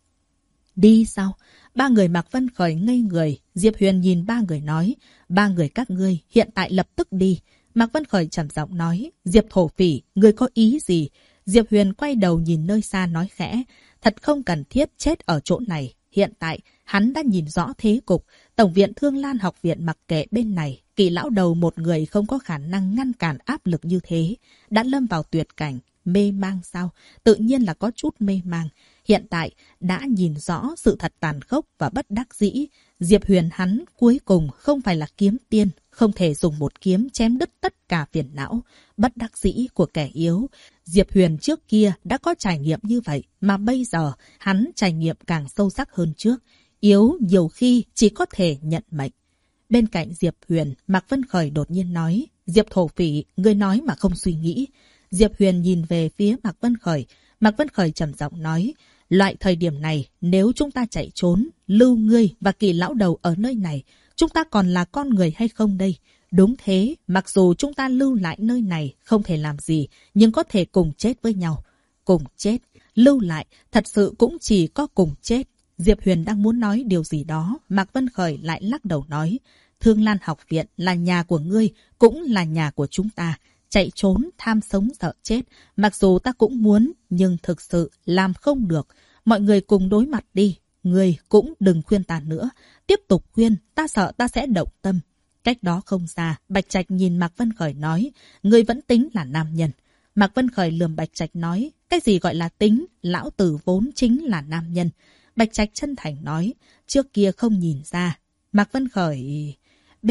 Đi sao? Ba người Mạc Vân Khởi ngây người. Diệp Huyền nhìn ba người nói: Ba người các ngươi hiện tại lập tức đi. Mạc Vân Khởi trầm giọng nói: Diệp thổ phỉ, ngươi có ý gì? Diệp Huyền quay đầu nhìn nơi xa nói khẽ: Thật không cần thiết chết ở chỗ này. Hiện tại, hắn đã nhìn rõ thế cục. Tổng viện Thương Lan Học Viện mặc kệ bên này, Kỳ lão đầu một người không có khả năng ngăn cản áp lực như thế. Đã lâm vào tuyệt cảnh. Mê mang sao? Tự nhiên là có chút mê mang. Hiện tại, đã nhìn rõ sự thật tàn khốc và bất đắc dĩ. Diệp Huyền hắn cuối cùng không phải là kiếm tiên, không thể dùng một kiếm chém đứt tất cả phiền não, bất đắc dĩ của kẻ yếu. Diệp Huyền trước kia đã có trải nghiệm như vậy, mà bây giờ hắn trải nghiệm càng sâu sắc hơn trước. Yếu nhiều khi chỉ có thể nhận mệnh. Bên cạnh Diệp Huyền, Mạc Vân Khởi đột nhiên nói: Diệp thổ phỉ, ngươi nói mà không suy nghĩ. Diệp Huyền nhìn về phía Mạc Vân Khởi. Mạc Vân Khởi trầm giọng nói: Loại thời điểm này, nếu chúng ta chạy trốn, lưu ngươi và Kỳ lão đầu ở nơi này, chúng ta còn là con người hay không đây? Đúng thế, mặc dù chúng ta lưu lại nơi này không thể làm gì, nhưng có thể cùng chết với nhau. Cùng chết, lưu lại, thật sự cũng chỉ có cùng chết. Diệp Huyền đang muốn nói điều gì đó, Mạc Vân Khởi lại lắc đầu nói: Thương Lan Học Viện là nhà của ngươi, cũng là nhà của chúng ta. Chạy trốn, tham sống sợ chết, mặc dù ta cũng muốn, nhưng thực sự làm không được. Mọi người cùng đối mặt đi, ngươi cũng đừng khuyên ta nữa. Tiếp tục khuyên, ta sợ ta sẽ động tâm. Cách đó không xa, Bạch Trạch nhìn Mạc Vân Khởi nói: Ngươi vẫn tính là nam nhân. Mạc Vân Khởi lườm Bạch Trạch nói: Cái gì gọi là tính, lão tử vốn chính là nam nhân. Bạch Trạch chân thành nói: Trước kia không nhìn ra. Mạc Vân Khởi... Bên cạnh,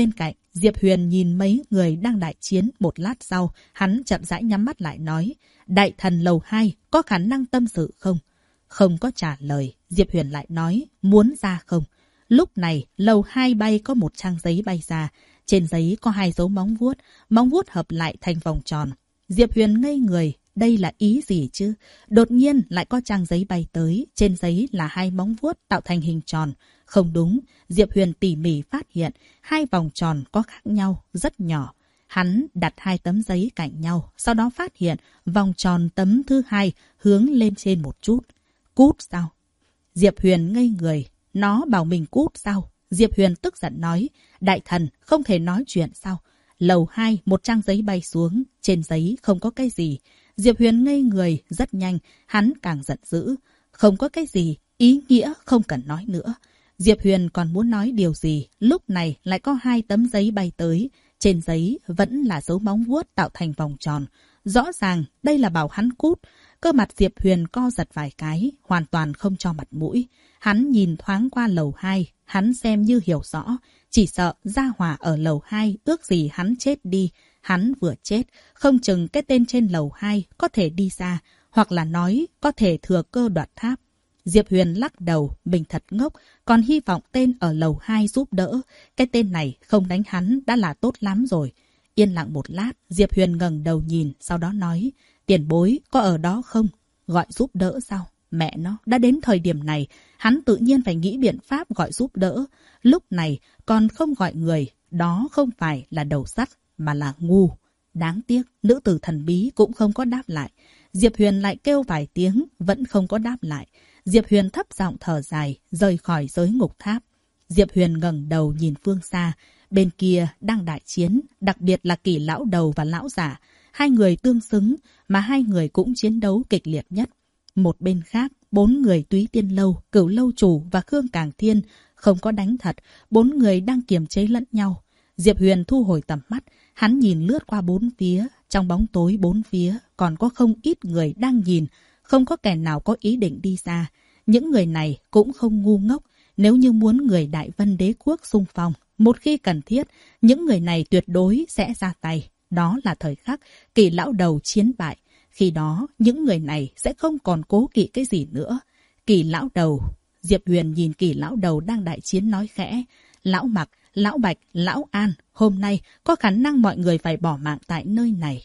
Diệp Huyền nhìn mấy người đang đại chiến, một lát sau, hắn chậm rãi nhắm mắt lại nói, đại thần lầu 2 có khả năng tâm sự không? Không có trả lời, Diệp Huyền lại nói, muốn ra không? Lúc này, lầu 2 bay có một trang giấy bay ra, trên giấy có 2 dấu móng vuốt hợp lại thành vòng tròn. Diệp Huyền ngây người, đây là ý gì chứ? Đột nhiên lại có trang giấy bay tới, trên giấy là 2 móng vuốt tạo thành hình tròn. Không đúng, Diệp Huyền tỉ mỉ phát hiện 2 vòng tròn có khác nhau, rất nhỏ. Hắn đặt 2 tấm giấy cạnh nhau, sau đó phát hiện vòng tròn tấm thứ 2 hướng lên trên một chút. Cút sao? Diệp Huyền ngây người, nó bảo mình cút sao? Diệp Huyền tức giận nói, đại thần không thể nói chuyện sao? Lầu 2 một trang giấy bay xuống, trên giấy không có cái gì. Diệp Huyền ngây người, rất nhanh, hắn càng giận dữ. Không có cái gì, ý nghĩa không cần nói nữa. Diệp Huyền còn muốn nói điều gì, lúc này lại có 2 tấm giấy bay tới. Trên giấy vẫn là dấu móng vuốt tạo thành vòng tròn. Rõ ràng đây là bảo hắn cút. Cơ mặt Diệp Huyền co giật vài cái, hoàn toàn không cho mặt mũi. Hắn nhìn thoáng qua lầu 2, hắn xem như hiểu rõ. Chỉ sợ gia hỏa ở lầu 2 ước gì hắn chết đi. Hắn vừa chết, không chừng cái tên trên lầu 2 có thể đi ra, hoặc là nói có thể thừa cơ đoạt tháp. Diệp Huyền lắc đầu, mình thật ngốc, còn hy vọng tên ở lầu 2 giúp đỡ. Cái tên này không đánh hắn đã là tốt lắm rồi. Yên lặng một lát, Diệp Huyền ngẩng đầu nhìn, sau đó nói, tiền bối có ở đó không? Gọi giúp đỡ sao? Mẹ nó, đã đến thời điểm này, hắn tự nhiên phải nghĩ biện pháp gọi giúp đỡ. Lúc này còn không gọi người, đó không phải là đầu sắt, mà là ngu. Đáng tiếc, nữ tử thần bí cũng không có đáp lại. Diệp Huyền lại kêu vài tiếng, vẫn không có đáp lại. Diệp Huyền thấp giọng thở dài, rời khỏi giới ngục tháp. Diệp Huyền ngẩng đầu nhìn phương xa. Bên kia đang đại chiến, đặc biệt là Kỳ lão đầu và lão giả. 2 người tương xứng, mà 2 người cũng chiến đấu kịch liệt nhất. Một bên khác, 4 người Túy Tiên Lâu, Cửu Lâu Chủ và Khương Càng Thiên không có đánh thật. 4 người đang kiềm chế lẫn nhau. Diệp Huyền thu hồi tầm mắt, hắn nhìn lướt qua 4 phía. Trong bóng tối 4 phía còn có không ít người đang nhìn, không có kẻ nào có ý định đi ra. Những người này cũng không ngu ngốc. Nếu như muốn người Đại Vân Đế Quốc xung phong, một khi cần thiết, những người này tuyệt đối sẽ ra tay. Đó là thời khắc Kỳ lão đầu chiến bại. Khi đó, những người này sẽ không còn cố kỵ cái gì nữa. Kỳ lão đầu. Diệp Huyền nhìn Kỳ lão đầu đang đại chiến nói khẽ. Lão Mặc, Lão Bạch, Lão An, hôm nay có khả năng mọi người phải bỏ mạng tại nơi này.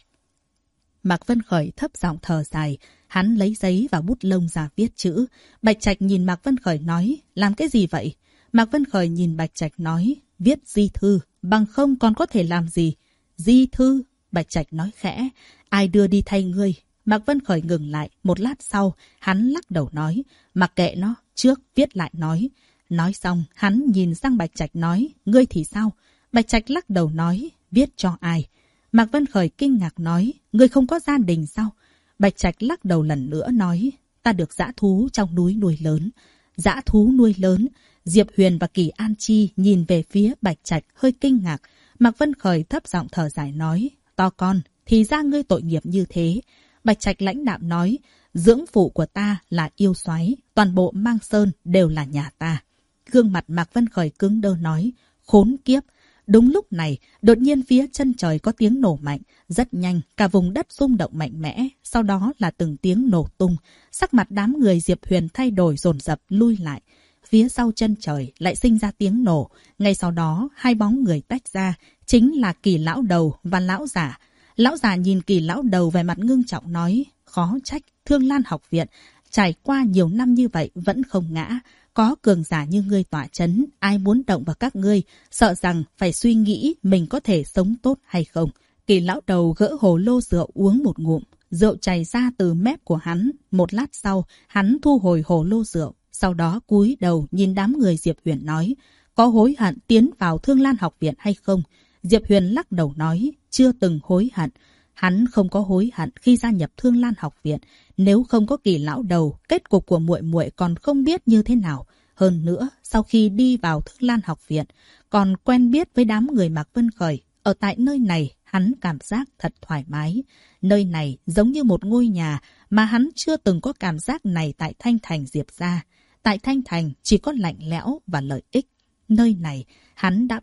Mạc Vân Khởi thấp giọng thở dài. Hắn lấy giấy và bút lông ra viết chữ. Bạch Trạch nhìn Mạc Vân Khởi nói, làm cái gì vậy? Mạc Vân Khởi nhìn Bạch Trạch nói, viết di thư, bằng không còn có thể làm gì? Di thư, Bạch Trạch nói khẽ, ai đưa đi thay ngươi? Mạc Vân Khởi ngừng lại, một lát sau, hắn lắc đầu nói, mặc kệ nó, trước viết lại nói. Nói xong, hắn nhìn sang Bạch Trạch nói, ngươi thì sao? Bạch Trạch lắc đầu nói, viết cho ai? Mạc Vân Khởi kinh ngạc nói, ngươi không có gia đình sao? Bạch Trạch lắc đầu lần nữa nói, ta được dã thú trong núi nuôi lớn. Dã thú nuôi lớn. Diệp Huyền và Kỳ An Chi nhìn về phía Bạch Trạch hơi kinh ngạc. Mạc Vân Khởi thấp giọng thở dài nói, to con, thì ra ngươi tội nghiệp như thế. Bạch Trạch lãnh đạm nói, dưỡng phụ của ta là yêu soái, toàn bộ Mang Sơn đều là nhà ta. Gương mặt Mạc Vân Khởi cứng đơ nói, khốn kiếp. Đúng lúc này, đột nhiên phía chân trời có tiếng nổ mạnh. Rất nhanh, cả vùng đất rung động mạnh mẽ. Sau đó là từng tiếng nổ tung. Sắc mặt đám người Diệp Huyền thay đổi dồn dập lui lại. Phía sau chân trời lại sinh ra tiếng nổ. Ngay sau đó, 2 bóng người tách ra. Chính là Kỳ lão đầu và lão giả. Lão giả nhìn Kỳ lão đầu về mặt ngưng trọng nói, khó trách Thương Lan học viện trải qua nhiều năm như vậy vẫn không ngã. Có cường giả như ngươi tỏa chấn, ai muốn động vào các ngươi, sợ rằng phải suy nghĩ mình có thể sống tốt hay không. Kỳ lão đầu gỡ hồ lô rượu uống một ngụm, rượu chảy ra từ mép của hắn. Một lát sau, hắn thu hồi hồ lô rượu, sau đó cúi đầu nhìn đám người Diệp Huyền nói, có hối hận tiến vào Thương Lan học viện hay không? Diệp Huyền lắc đầu nói, chưa từng hối hận. Hắn không có hối hận khi gia nhập Thương Lan học viện. Nếu không có Kỳ lão đầu, kết cục của muội muội còn không biết như thế nào. Hơn nữa, sau khi đi vào Thương Lan học viện, còn quen biết với đám người Mạc Vân Khởi. Ở tại nơi này, hắn cảm giác thật thoải mái. Nơi này giống như một ngôi nhà mà hắn chưa từng có cảm giác này tại Thanh Thành Diệp gia. Tại Thanh Thành chỉ có lạnh lẽo và lợi ích. Nơi này, hắn đã biết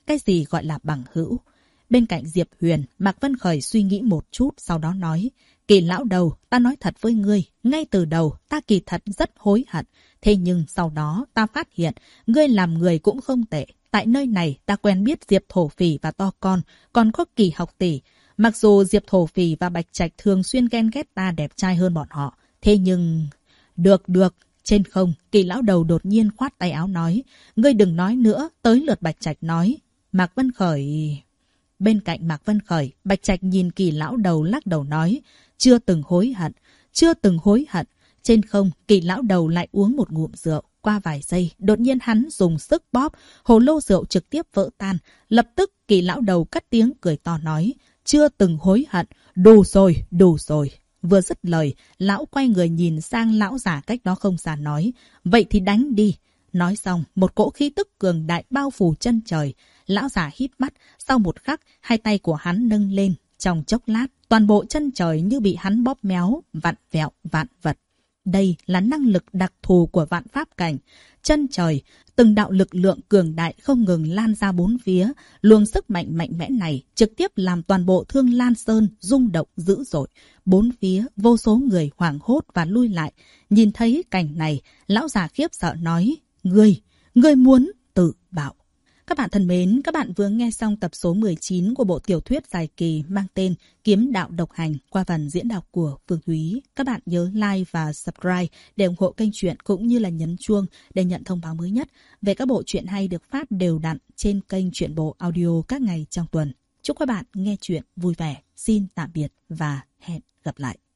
Cái gì gọi là bằng hữu? Bên cạnh Diệp Huyền, Mạc Vân Khởi suy nghĩ một chút, sau đó nói, Kỳ lão đầu, ta nói thật với ngươi, ngay từ đầu ta kỳ thật rất hối hận. Thế nhưng sau đó ta phát hiện, ngươi làm người cũng không tệ. Tại nơi này ta quen biết Diệp Thổ Phỉ và To Con, còn có Kỳ học tỷ. Mặc dù Diệp Thổ Phỉ và Bạch Trạch thường xuyên ghen ghét ta đẹp trai hơn bọn họ. Thế nhưng... Được. Trên không, Kỳ lão đầu đột nhiên khoát tay áo nói, ngươi đừng nói nữa, tới lượt Bạch Trạch nói. Mạc Vân Khởi... Bên cạnh Mạc Vân Khởi, Bạch Trạch nhìn Kỳ lão đầu lắc đầu nói, chưa từng hối hận. Trên không, Kỳ lão đầu lại uống một ngụm rượu. Qua vài giây, đột nhiên hắn dùng sức bóp, hồ lô rượu trực tiếp vỡ tan. Lập tức, Kỳ lão đầu cất tiếng cười to nói, chưa từng hối hận, đủ rồi. Vừa dứt lời, lão quay người nhìn sang lão già cách đó không xa nói, vậy thì đánh đi. Nói xong, một cỗ khí tức cường đại bao phủ chân trời. Lão già híp mắt, sau một khắc, hai tay của hắn nâng lên. Trong chốc lát, toàn bộ chân trời như bị hắn bóp méo, vặn vẹo, vạn vật. Đây là năng lực đặc thù của vạn pháp cảnh. Chân trời, từng đạo lực lượng cường đại không ngừng lan ra bốn phía. Luồng sức mạnh mẽ này trực tiếp làm toàn bộ Thương Lan Sơn rung động dữ dội. Bốn phía, vô số người hoảng hốt và lui lại. Nhìn thấy cảnh này, lão già khiếp sợ nói, Ngươi muốn tự bạo. Các bạn thân mến, các bạn vừa nghe xong tập số 19 của bộ tiểu thuyết dài kỳ mang tên Kiếm Đạo Độc Hành qua phần diễn đọc của Phương Thúy. Các bạn nhớ like và subscribe để ủng hộ kênh truyện cũng như là nhấn chuông để nhận thông báo mới nhất về các bộ truyện hay được phát đều đặn trên kênh Truyện Bộ Audio các ngày trong tuần. Chúc các bạn nghe truyện vui vẻ. Xin tạm biệt và hẹn gặp lại.